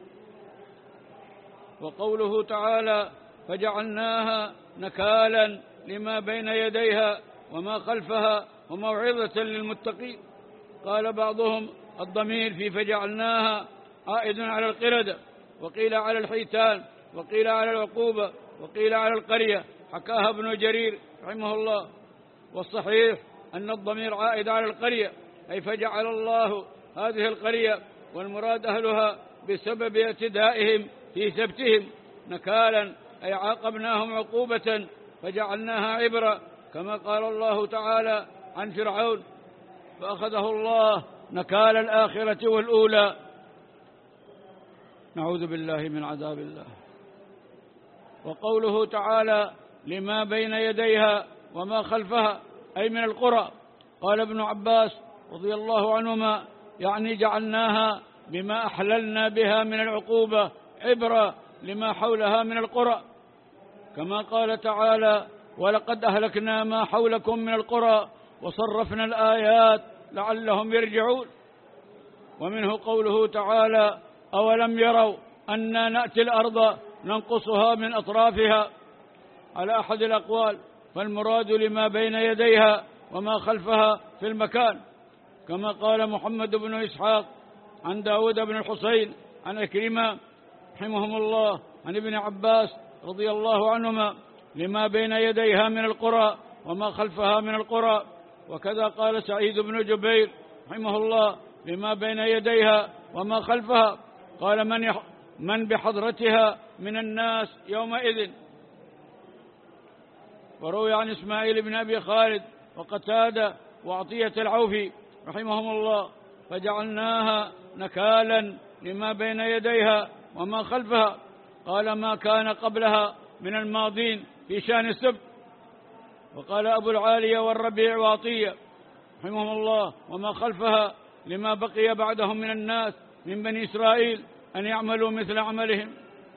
وقوله تعالى: فجعلناها نكالا لما بين يديها وما خلفها وموعظة للمتقين. قال بعضهم: الضمير في فجعلناها عائد على القردة، وقيل على الحيتان، وقيل على العقوبة، وقيل على القرية، حكاها ابن جرير رحمه الله. والصحيح أن الضمير عائد على القرية، أي فجعل الله هذه القرية والمراد أهلها بسبب اعتدائهم في سبتهم نكالا، أي عاقبناهم عقوبة فجعلناها عبرة، كما قال الله تعالى عن فرعون: فأخذه الله نكال الآخرة والأولى. نعوذ بالله من عذاب الله. وقوله تعالى: لما بين يديها وما خلفها، أي من القرى. قال ابن عباس رضي الله عنهما: يعني جعلناها بما أحللنا بها من العقوبة عبرة لما حولها من القرى، كما قال تعالى: ولقد أهلكنا ما حولكم من القرى وصرفنا الآيات لعلهم يرجعون. ومنه قوله تعالى: أولم يروا أنا نأتي الأرض ننقصها من أطرافها، على أحد الأقوال، فالمراد لما بين يديها وما خلفها في المكان، كما قال محمد بن إسحاق عن داود بن الحسين عن أكرمة رحمهم الله عن ابن عباس رضي الله عنهما: لما بين يديها من القرى وما خلفها من القرى. وكذا قال سعيد بن جبير رحمه الله: لما بين يديها وما خلفها، قال: من, يح من بحضرتها من الناس يومئذ. وروي عن إسماعيل بن أبي خالد وقتادة وعطية العوفي رحمهم الله: فجعلناها نكالا لما بين يديها وما خلفها، قال: ما كان قبلها من الماضين في شأن السبت. وقال أبو العالية والربيع وعطية رحمهم الله: وما خلفها لما بقي بعدهم من الناس من بني إسرائيل أن يعملوا مثل عملهم.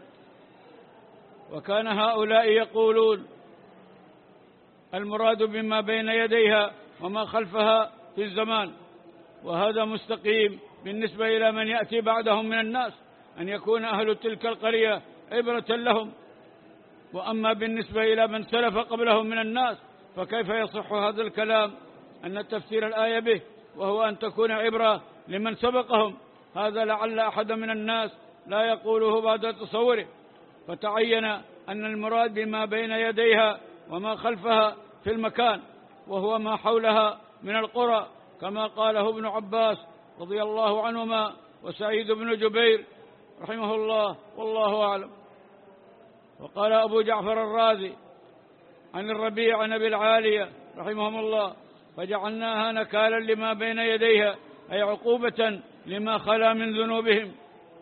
وكان هؤلاء يقولون: المراد بما بين يديها وما خلفها في الزمان، وهذا مستقيم بالنسبة إلى من يأتي بعدهم من الناس، أن يكون أهل تلك القرية عبرة لهم. وأما بالنسبة إلى من سلف قبلهم من الناس، فكيف يصح هذا الكلام أن تفسير الآية به وهو أن تكون عبرة لمن سبقهم؟ هذا لعل أحد من الناس لا يقوله بعد تصوره، فتعين أن المراد بما بين يديها وما خلفها في المكان، وهو ما حولها من القرى، كما قاله ابن عباس رضي الله عنهما وسعيد بن جبير رحمه الله، والله أعلم. وقال أبو جعفر الرازي عن الربيع عن أبي العالية رحمهم الله: فجعلناها نكالا لما بين يديها، أي عقوبة لما خلا من ذنوبهم.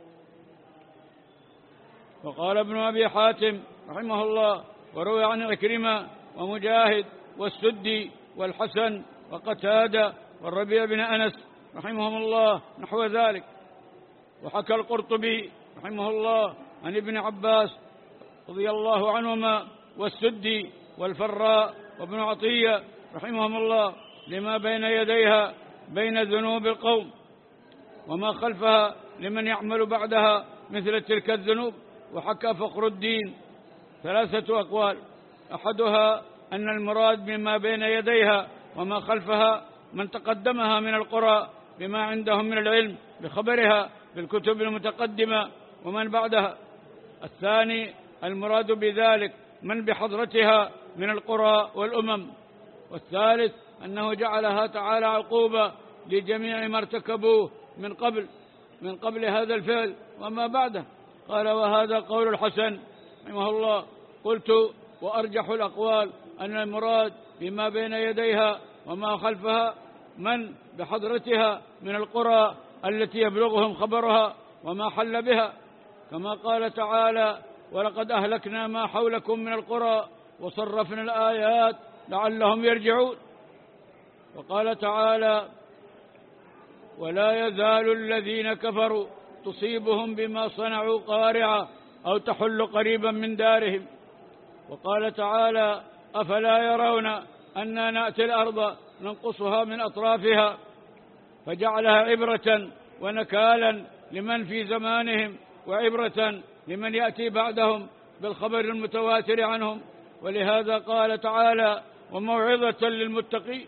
وقال ابن أبي حاتم رحمه الله: وروي عن عكرمة ومجاهد والسدي والحسن وقتادة والربيع بن أنس رحمهم الله نحو ذلك. وحكى القرطبي رحمه الله عن ابن عباس رضي الله عنهما والسدي والفراء وابن عطية رحمهم الله لما بين يديها بين ذنوب القوم، وما خلفها لمن يعمل بعدها مثل تلك الذنوب. وحكى فخر الدين ثلاثة أقوال: أحدها أن المراد بما بين يديها وما خلفها من تقدمها من القرى بما عندهم من العلم بخبرها بالكتب المتقدمة ومن بعدها. الثاني المراد بذلك من بحضرتها من القرى والأمم. والثالث أنه جعلها تعالى عقوبة لجميع ما ارتكبوه من قبل من قبل هذا الفعل وما بعده. قال: وهذا قول الحسن رحمه الله. قلت: وأرجح الأقوال أن المراد بما بين يديها وما خلفها من بحضرتها من القرى التي يبلغهم خبرها وما حل بها، كما قال تعالى: ولقد أهلكنا ما حولكم من القرى وصرفنا الآيات لعلهم يرجعون. وقال تعالى: ولا يزال الذين كفروا تصيبهم بما صنعوا قارعة أو تحل قريبا من دارهم. وقال تعالى: أفلا يرون أنا نأتي الأرض ننقصها من أطرافها، فجعلها عبرة ونكالا لمن في زمانهم وعبرة لمن يأتي بعدهم بالخبر المتواتر عنهم. ولهذا قال تعالى: وموعظة للمتقين.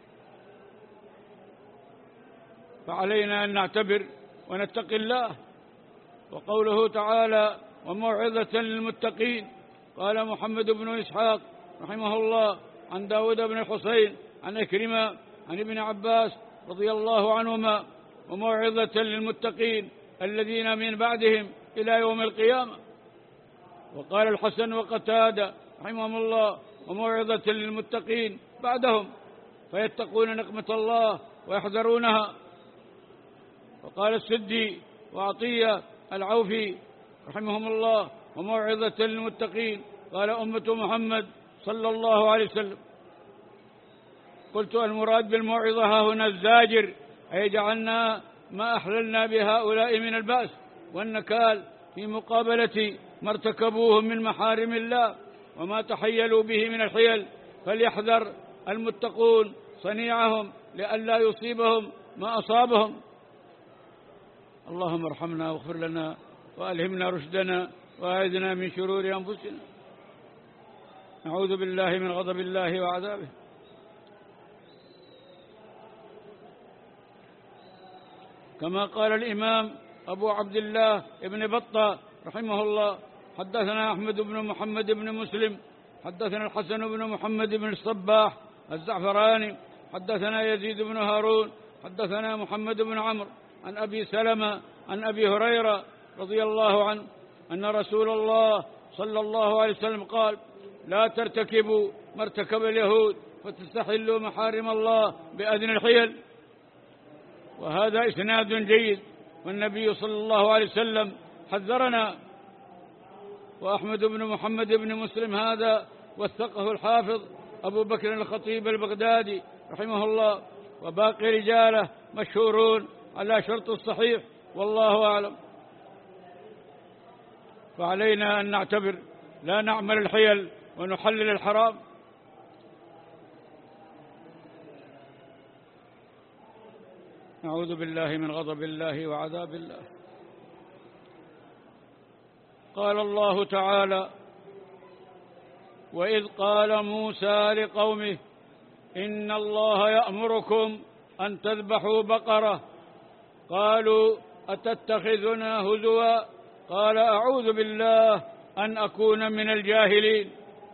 فعلينا أن نعتبر ونتقي الله. وقوله تعالى: وموعظة للمتقين، قال محمد بن إسحاق رحمه الله عن داود بن الحسين عن عكرمة عن ابن عباس رضي الله عنهما: وموعظة للمتقين الذين من بعدهم إلى يوم القيامة. وقال الحسن وقتادة رحمهم الله: وموعظة للمتقين بعدهم فيتقون نقمة الله ويحذرونها. وقال السدي وعطية العوفي رحمهم الله: وموعظة للمتقين قال أمة محمد صلى الله عليه وسلم. قلت: المراد بالموعظة ها هنا الزاجر، أي جعلنا ما أحللنا بهؤلاء من البأس والنكال في مقابلة ما ارتكبوه من محارم الله وما تحيلوا به من الحيل، فليحذر المتقون صنيعهم لئلا يصيبهم ما أصابهم. اللهم ارحمنا واغفر لنا وألهمنا رشدنا وأعذنا من شرور أنفسنا. نعوذ بالله من غضب الله وعذابه. كما قال الإمام أبو عبد الله ابن بطة رحمه الله: حدثنا أحمد بن محمد بن مسلم حدثنا الحسن بن محمد بن الصباح الزعفراني حدثنا يزيد بن هارون حدثنا محمد بن عمرو عن أبي سلمة عن أبي هريرة رضي الله عنه أن رسول الله صلى الله عليه وسلم قال: لا ترتكبوا ما ارتكب اليهود فتستحلوا محارم الله بأذن الحيل. وهذا إسناد جيد، والنبي صلى الله عليه وسلم حذرنا. وأحمد بن محمد بن مسلم هذا وثقه الحافظ أبو بكر الخطيب البغدادي رحمه الله، وباقي رجاله مشهورون على شرط الصحيح، والله أعلم. فعلينا أن نعتبر، لا نعمل الحيل ونحلل الحرام. نعوذ بالله من غضب الله وعذاب الله. قال الله تعالى: وإذ قال موسى لقومه إن الله يأمركم أن تذبحوا بقرة قالوا أتتخذنا هزوا قال أعوذ بالله أن أكون من الجاهلين.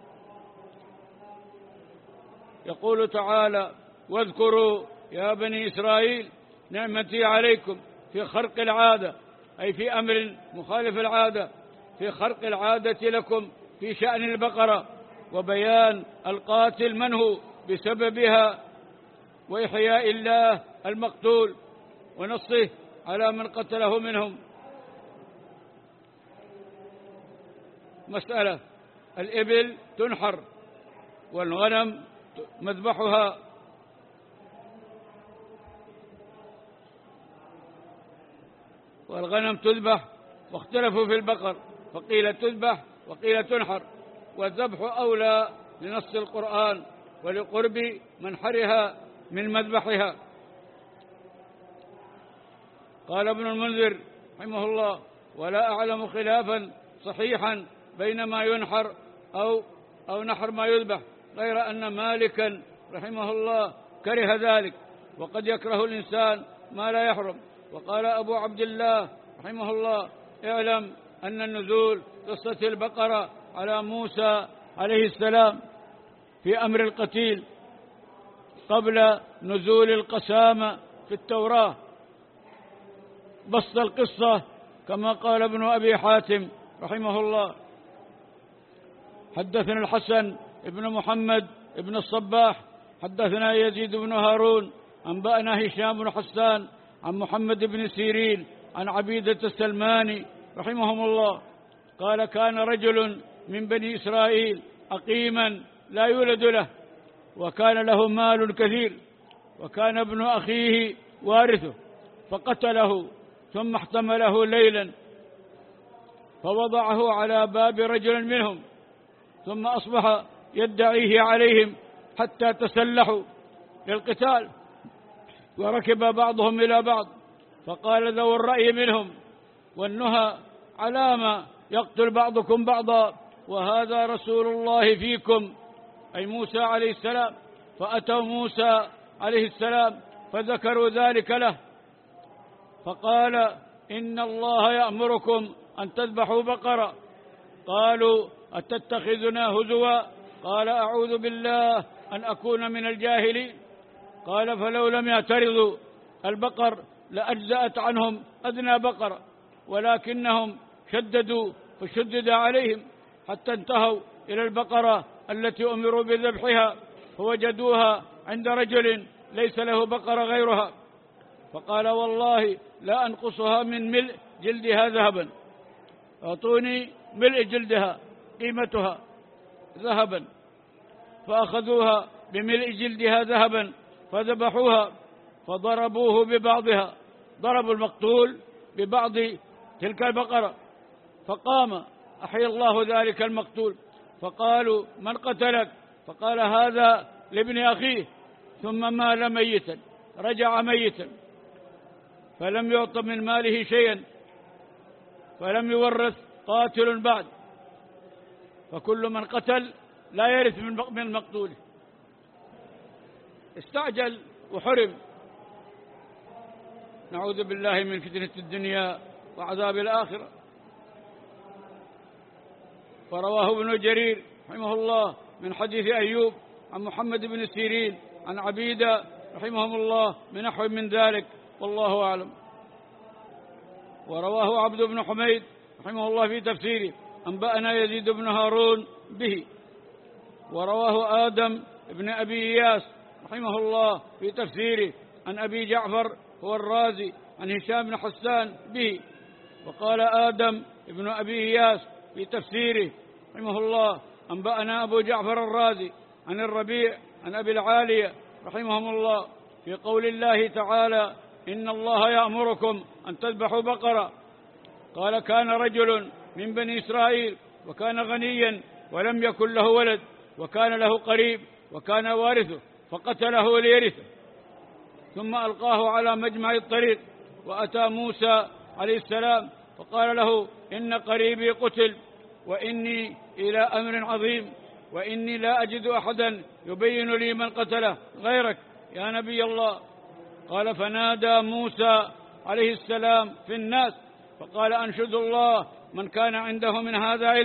يقول تعالى: واذكروا يا بني إسرائيل نعمتي عليكم في خرق العادة، أي في أمر مخالف العادة، في خرق العادة لكم في شأن البقرة، وبيان القاتل من هو بسببها، وإحياء الله المقتول ونصه على من قتله منهم. مسألة: الإبل تنحر والغنم مذبحها، والغنم تذبح، واختلفوا في البقر فقيل تذبح وقيل تنحر، والذبح أولى لنص القرآن ولقرب منحرها من مذبحها. قال ابن المنذر رحمه الله: ولا أعلم خلافا صحيحا بين ما ينحر أو أو نحر ما يذبح، غير أن مالكا رحمه الله كره ذلك، وقد يكره الإنسان ما لا يحرم. وقال أبو عبد الله رحمه الله: اعلم أن النزول قصة البقرة على موسى عليه السلام في أمر القتيل قبل نزول القسامة في التوراة، بسط القصة كما قال ابن أبي حاتم رحمه الله: حدثنا الحسن ابن محمد ابن الصباح حدثنا يزيد بن هارون أنبأنا هشام بن حسان عن محمد بن سيرين عن عبيدة السلماني رحمهم الله قال: كان رجل من بني إسرائيل أقيما لا يولد له، وكان له مال كثير، وكان ابن أخيه وارثه، فقتله ثم احتمله ليلا فوضعه على باب رجل منهم، ثم أصبح يدعيه عليهم حتى تسلحوا للقتال، وركب بعضهم إلى بعض، فقال ذو الرأي منهم والنهى: علام يقتل بعضكم بعضا وهذا رسول الله فيكم، أي موسى عليه السلام. فأتوا موسى عليه السلام فذكروا ذلك له، فقال: إن الله يأمركم أن تذبحوا بقرة. قالوا: أتتخذنا هزوا؟ قال: أعوذ بالله أن أكون من الجاهلين. قال: فلو لم يعترضوا البقر لأجزأت عنهم أدنى بقرة، ولكنهم شددوا فشدد عليهم حتى انتهوا إلى البقرة التي أمروا بذبحها، فوجدوها عند رجل ليس له بقرة غيرها، فقال: والله لا أنقصها من ملء جلدها ذهبا، أعطوني ملء جلدها قيمتها ذهبا. فأخذوها بملء جلدها ذهبا فذبحوها، فضربوه ببعضها، ضربوا المقتول ببعض تلك البقرة، فقام أحيا الله ذلك المقتول، فقالوا: من قتلك؟ فقال: هذا لابن أخيه، ثم مال ميتا، رجع ميتا، فلم يعط من ماله شيئا، فلم يورث قاتل بعد، فكل من قتل لا يرث من المقتول. استعجل وحرم، نعوذ بالله من فتنة الدنيا وعذاب الآخرة. ورواه ابن جرير رحمه الله من حديث أيوب عن محمد بن سيرين عن عبيدة رحمهم الله من نحو من ذلك، والله أعلم. ورواه عبد بن حميد رحمه الله في تفسيره أنبأنا يزيد بن هارون به. ورواه آدم بن أبي إياس رحمه الله في تفسيره عن أبي جعفر هو الرازي عن هشام بن حسان به. وقال آدم بن أبي إياس في تفسيره رحمه الله أنبأنا أبو جعفر الرازي عن الربيع عن أبي العالية رحمهم الله في قول الله تعالى: إن الله يأمركم أن تذبحوا بقرة. قال: كان رجل من بني إسرائيل وكان غنيا ولم يكن له ولد، وكان له قريب وكان وارثه، فقتله ليرثه، ثم ألقاه على مجمع الطريق، وأتى موسى عليه السلام فقال له: إن قريبي قتل، وإني إلى أمر عظيم، وإني لا أجد أحدا يبين لي من قتله غيرك يا نبي الله. قال: فنادى موسى عليه السلام في الناس فقال: أنشد الله من كان عنده من هذا علم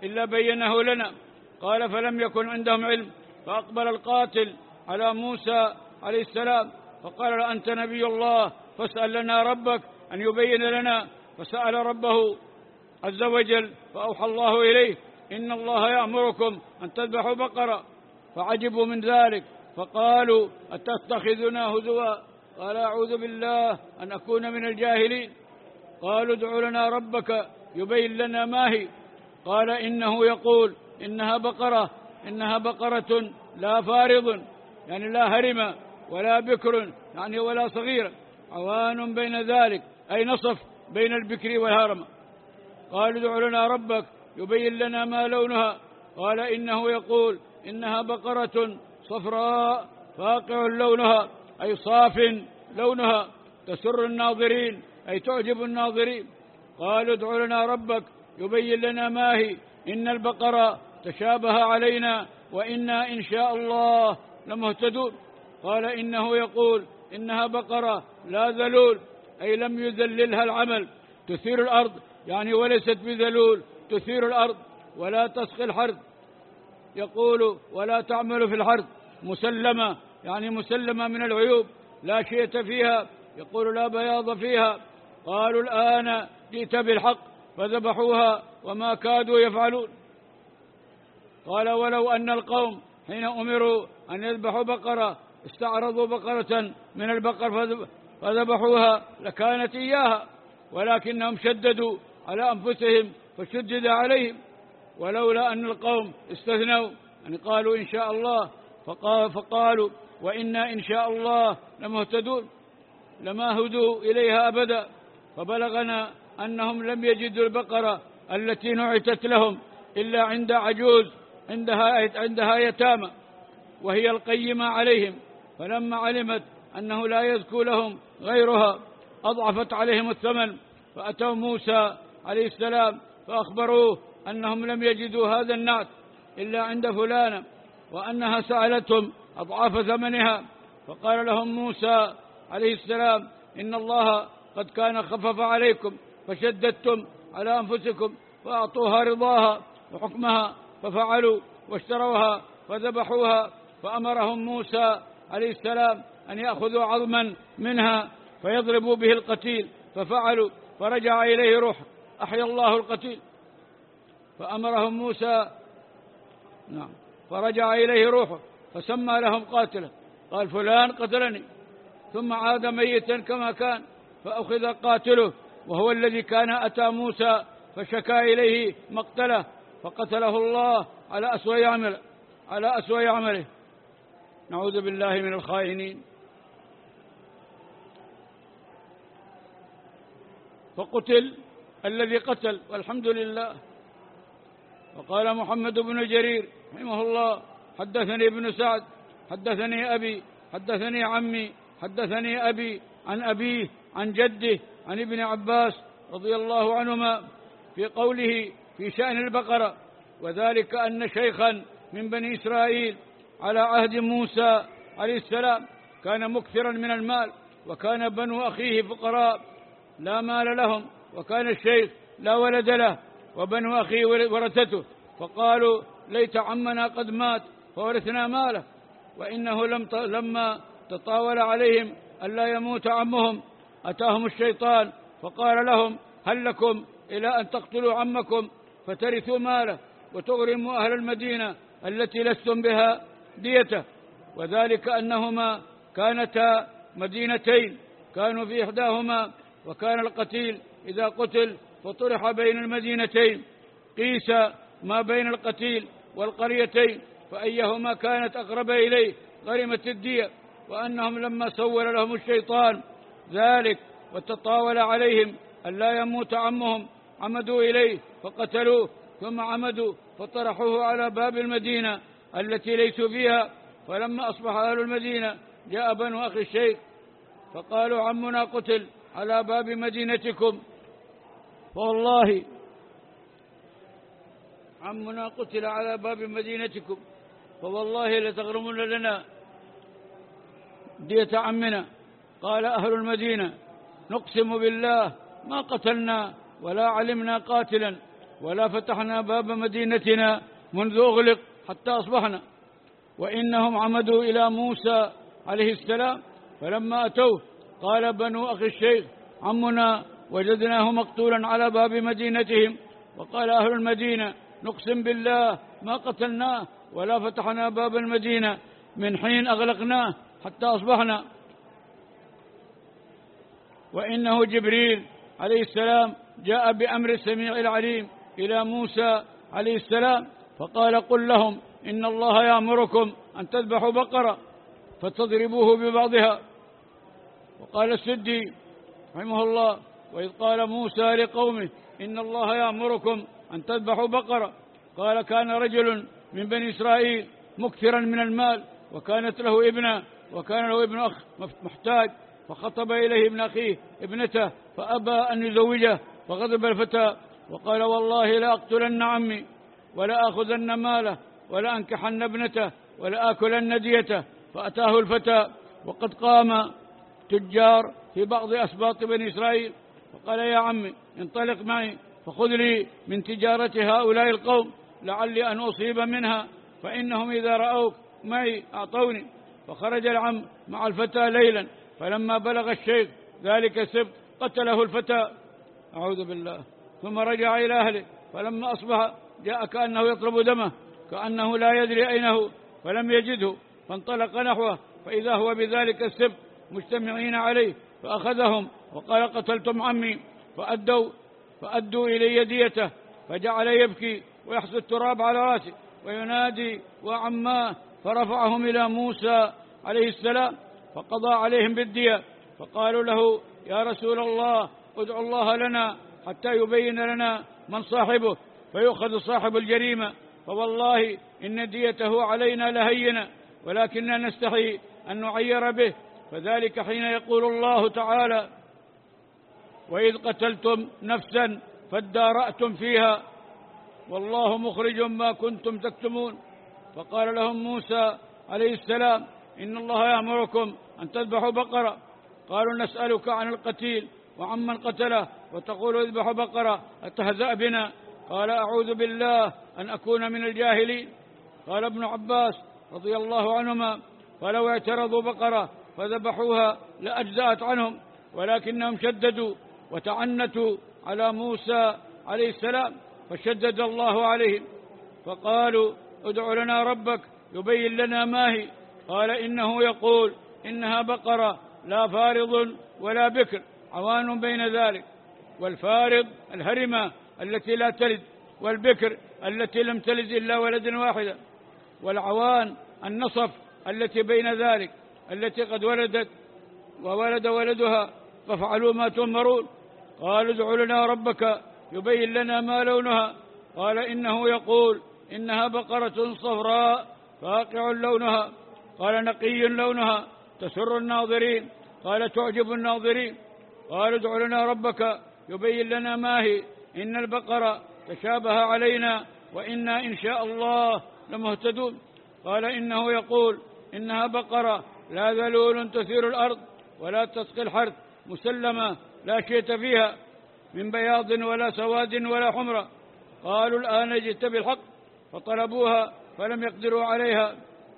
إلا بينه لنا. قال فلم يكن عندهم علم، فأقبل القاتل على موسى عليه السلام فقال له أنت نبي الله فاسأل لنا ربك أن يبين لنا. فسأل ربه عز وجل فأوحى الله إليه إن الله يأمركم أن تذبحوا بقرة. فعجبوا من ذلك فقالوا أتتخذنا هزوا؟ قال أعوذ بالله أن أكون من الجاهلين. قالوا ادع لنا ربك يبين لنا ما هي. قال إنه يقول إنها بقرة إنها بقرة لا فارض، يعني لا هرم ولا بكر، يعني ولا صغيرة، عوان بين ذلك، أي نصف بين البكر والهرم. قالوا ادع لنا ربك يبين لنا ما لونها. قال إنه يقول إنها بقرة صفراء فاقع لونها، أي صاف لونها، تسر الناظرين، أي تعجب الناظرين. قالوا ادع لنا ربك يبين لنا ما هي إن البقرة تشابه علينا وإنا إن شاء الله لمهتدون. قال إنه يقول إنها بقرة لا ذلول، أي لم يذللها العمل، تثير الأرض، يعني وليست بذلول، تثير الأرض ولا تسقي الحرث، يقول ولا تعمل في الحرث، مسلمة، يعني مسلمة من العيوب، لا شية فيها، يقول لا بياض فيها. قالوا الآن جئت بالحق فذبحوها وما كادوا يفعلون. قال ولو أن القوم حين أمروا أن يذبحوا بقرة استعرضوا بقرة من البقر فذبحوها لكانت إياها، ولكنهم شددوا على أنفسهم فشدد عليهم. ولولا أن القوم استثنوا، يعني قالوا إن شاء الله، فقالوا وإنا إن شاء الله لمهتدون، لما هدوا إليها أبدا. فبلغنا أنهم لم يجدوا البقرة التي نعتت لهم إلا عند عجوز عندها, عندها يتامى وهي القيمة عليهم، فلما علمت أنه لا يزكو لهم غيرها أضعفت عليهم الثمن. فأتوا موسى عليه السلام فأخبروه أنهم لم يجدوا هذا النعت إلا عند فلانة، وأنها سألتهم أضعاف ثمنها. فقال لهم موسى عليه السلام إن الله قد كان خفف عليكم فشددتم على أنفسكم فأعطوها رضاها وحكمها، ففعلوا واشتروها فذبحوها. فأمرهم موسى عليه السلام أن يأخذوا عظما منها فيضربوا به القتيل، ففعلوا، فرجع إليه روح، أحيا الله القتيل. فأمرهم موسى نعم فرجع إليه روحه فسمى لهم قاتله، قال فلان قتلني، ثم عاد ميتا كما كان، فأخذ قاتله وهو الذي كان أتى موسى فشكى إليه مقتله، فقتله الله على أسوأ عمله على أسوأ عمله. نعوذ بالله من الخائنين. فقتل الذي قتل والحمد لله. وقال محمد بن جرير رحمه الله حدثني ابن سعد حدثني أبي حدثني عمي حدثني أبي عن أبيه عن جده عن ابن عباس رضي الله عنهما في قوله في شأن البقرة، وذلك أن شيخا من بني إسرائيل على عهد موسى عليه السلام كان مكثرا من المال، وكان بنو أخيه فقراء لا مال لهم، وكان الشيخ لا ولد له وبنو أخيه ورثته، فقالوا ليت عمنا قد مات فورثنا ماله. وإنه لم ت... لما تطاول عليهم ألا يموت عمهم أتاهم الشيطان فقال لهم هل لكم إلى أن تقتلوا عمكم فترثوا ماله وتغرموا أهل المدينة التي لستم بها ديته. وذلك أنهما كانتا مدينتين، كانوا في إحداهما، وكان القتيل إذا قتل فطرح بين المدينتين، قيس ما بين القتيل والقريتين فأيهما كانت أقرب إليه غرمت الدية. وأنهم لما سول لهم الشيطان ذلك وتطاول عليهم ألا يموت عمهم عمدوا إليه فقتلوه، ثم عمدوا فطرحوه على باب المدينة التي ليسوا فيها. فلما أصبح أهل المدينة جاء بنو أخي الشيخ فقالوا عمنا قتل على باب مدينتكم، فوالله عمنا قتل على باب مدينتكم فوالله لتغرمون لنا دية عمنا. قال أهل المدينة نقسم بالله ما قتلنا ولا علمنا قاتلا ولا فتحنا باب مدينتنا منذ أغلق حتى أصبحنا. وإنهم عمدوا إلى موسى عليه السلام، فلما أتوه قال بنو أخي الشيخ عمنا وجدناه مقتولا على باب مدينتهم، وقال أهل المدينة نقسم بالله ما قتلناه ولا فتحنا باب المدينة من حين أغلقناه حتى أصبحنا. وإنه جبريل عليه السلام جاء بأمر السميع العليم إلى موسى عليه السلام، فقال قل لهم إن الله يأمركم أن تذبحوا بقرة فتضربوه ببعضها. وقال السدي رحمه الله وإذ قال موسى لقومه إن الله يأمركم أن تذبحوا بقرة، قال كان رجل من بني إسرائيل مكثرا من المال، وكانت له ابنة وكان له ابن أخ محتاج، فخطب إليه ابن أخيه ابنته فأبى أن يزوجه، فغضب الفتى وقال والله لا أقتلن عمي ولا أخذن ماله ولا أنكحن ابنته ولا آكلن ديته. فأتاه الفتى وقد قام تجار في بعض أسباط بني إسرائيل، فقال يا عمي انطلق معي فخذ لي من تجارة هؤلاء القوم لعلي أن أصيب منها، فإنهم إذا رأوك معي أعطوني. فخرج العم مع الفتى ليلا، فلما بلغ الشيخ ذلك السبت قتله الفتى، أعوذ بالله، ثم رجع إلى أهله، فلما أصبح جاء كأنه يطلب دمه كأنه لا يدري أين هو، فلم يجده، فانطلق نحوه فإذا هو بذلك السبت مجتمعين عليه، فأخذهم وقال قتلتم عمي، فأدوا, فأدوا إلي ديته، فجعل يبكي ويحصي التراب على رأسه وينادي وعماه، فرفعهم إلى موسى عليه السلام فقضى عليهم بالدية. فقالوا له يا رسول الله ادعو الله لنا حتى يبين لنا من صاحبه فيؤخذ صاحب الجريمة، فوالله إن ديته علينا لهينة ولكننا نستحي أن نعير به. فذلك حين يقول الله تعالى وإذ قتلتم نفسا فادارأتم فيها والله مخرج ما كنتم تكتمون. فقال لهم موسى عليه السلام إن الله يأمركم أن تذبحوا بقرة. قالوا نسألك عن القتيل وعمن قتله وتقول اذبحوا بقرة أتهزأ بنا؟ قال أعوذ بالله أن أكون من الجاهلين. قال ابن عباس رضي الله عنهما فلو اعترضوا بقرة فذبحوها لأجزأت عنهم، ولكنهم شددوا وتعنتوا على موسى عليه السلام فشدد الله عليهم، فقالوا ادع لنا ربك يبين لنا ما هي. قال إنه يقول إنها بقرة لا فارض ولا بكر عوان بين ذلك، والفارض الهرمة التي لا تلد، والبكر التي لم تلد إلا ولد واحدا، والعوان النصف التي بين ذلك التي قد ولدت وولد ولدها، فافعلوا ما تؤمرون. قالوا ادع لنا ربك يبين لنا ما لونها. قال إنه يقول إنها بقرة صفراء فاقع لونها. قال نقي لونها تسر الناظرين. قال تعجب الناظرين. قال ادع لنا ربك يبين لنا ما هي إن البقرة تشابه علينا وإنا إن شاء الله لمهتدون. قال إنه يقول إنها بقرة لا ذلول تثير الأرض ولا تسقي الحرث مسلمة لا شيء فيها من بياض ولا سواد ولا حمرة. قالوا الآن جئت بالحق، فطلبوها فلم يقدروا عليها.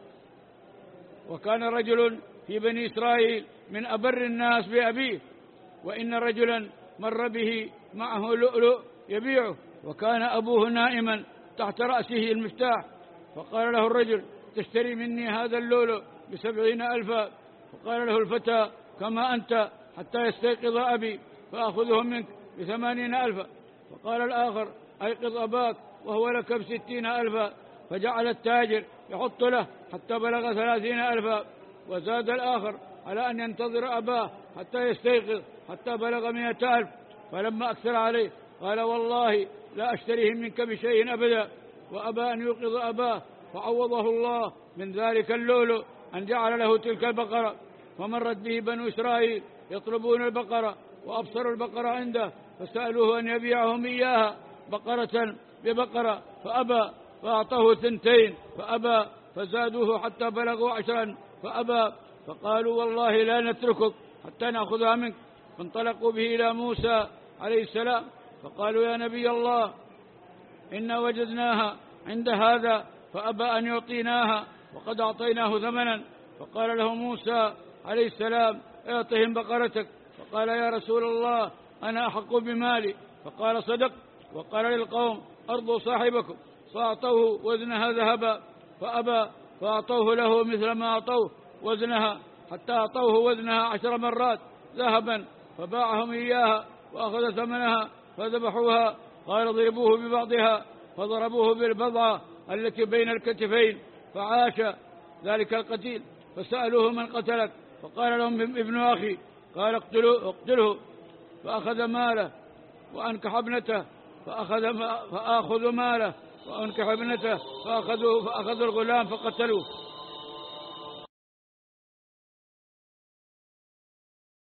وكان رجل في بني إسرائيل من أبر الناس بأبيه، وإن رجلا مر به معه لؤلؤ يبيعه، وكان أبوه نائما تحت رأسه المفتاح، فقال له الرجل تشتري مني هذا اللؤلؤ بسبعين ألفا؟ فقال له الفتى كما أنت حتى يستيقظ أبي فأخذه منك بثمانين ألفا. فقال الآخر أيقظ أباك وهو لك بستين ألفا. فجعل التاجر يحط له حتى بلغ ثلاثين ألفا، وزاد الآخر على أن ينتظر أباه حتى يستيقظ حتى بلغ مئة ألف. فلما أكثر عليه قال والله لا أشتريه منك بشيء أبدا، وأبى أن يوقظ أباه، فعوضه الله من ذلك اللؤلؤ أن جعل له تلك البقرة. فمرت به بنو إسرائيل يطلبون البقرة، وأبصروا البقرة عنده فسألوه أن يبيعهم إياها بقرة ببقرة، فأبى، فأعطوه ثنتين فأبى، فزادوه حتى بلغوا عشرا فأبى. فقالوا والله لا نتركك حتى نأخذها منك. فانطلقوا به إلى موسى عليه السلام، فقالوا يا نبي الله إنا وجدناها عند هذا فأبى أن يعطيناها وقد أعطيناه ثمنا. فقال له موسى عليه السلام اعطهم بقرتك. فقال يا رسول الله أنا أحق بمالي. فقال صدق. وقال للقوم أرضوا صاحبكم، فأعطوه وزنها ذهبا فأبى، فأعطوه له مثل ما أعطوه وزنها، حتى أعطوه وزنها عشر مرات ذهبا، فباعهم إياها وأخذ ثمنها فذبحوها. قال اضربوه ببعضها، فضربوه بالبضعة التي بين الكتفين، فعاش ذلك القتيل. فسألوه من قتلك؟ فقال لهم ابن أخي. قال اقتلوه اقتله. فأخذ ماله وأنكح ابنته، فأخذ فأخذ ماله وأنكح ابنته، فأخذوا فأخذوا الغلام فقتلوه.